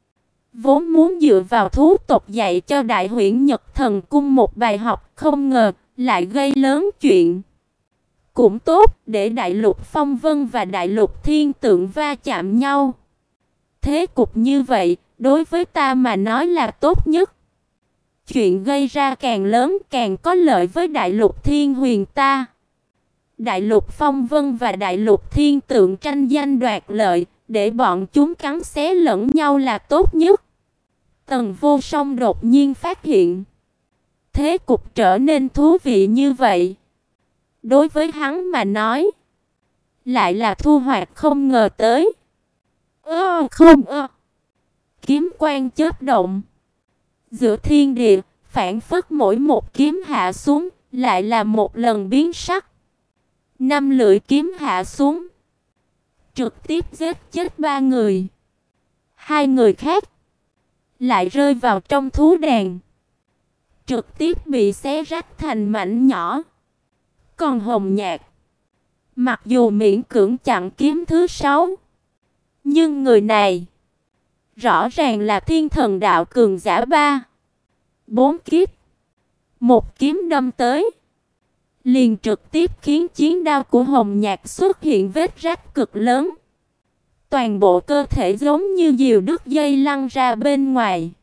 Vốn muốn dựa vào thú tộc dạy cho Đại Huyễn Nhật Thần Cung một bài học, không ngờ lại gây lớn chuyện. Cũng tốt, để đại lục phong vân và đại lục thiên tượng va chạm nhau. Thế cục như vậy, đối với ta mà nói là tốt nhất. Chuyện gây ra càng lớn càng có lợi với đại lục thiên huyền ta. Đại lục phong vân và đại lục thiên tượng tranh danh đoạt lợi, để bọn chúng cắn xé lẫn nhau là tốt nhất. Tần Vô Song đột nhiên phát hiện, thế cục trở nên thú vị như vậy. Đối với hắn mà nói, lại là thu hoạch không ngờ tới. Ơ không ơ. Kiếm quang chớp động. Giữa thiên địa, phảng phất mỗi một kiếm hạ xuống, lại là một lần biến sắc. Năm lưỡi kiếm hạ xuống, trực tiếp giết chết ba người. Hai người khác lại rơi vào trong thú đàn, trực tiếp bị xé rách thành mảnh nhỏ. Còn Hồng Nhạc, mặc dù miễn cưỡng chặn kiếm thứ sáu, nhưng người này rõ ràng là thiên thần đạo cường giả ba, bốn kiếp. Một kiếm đâm tới, liền trực tiếp khiến chiến đao của Hồng Nhạc xuất hiện vết rách cực lớn. Toàn bộ cơ thể giống như diều đứt dây lăn ra bên ngoài.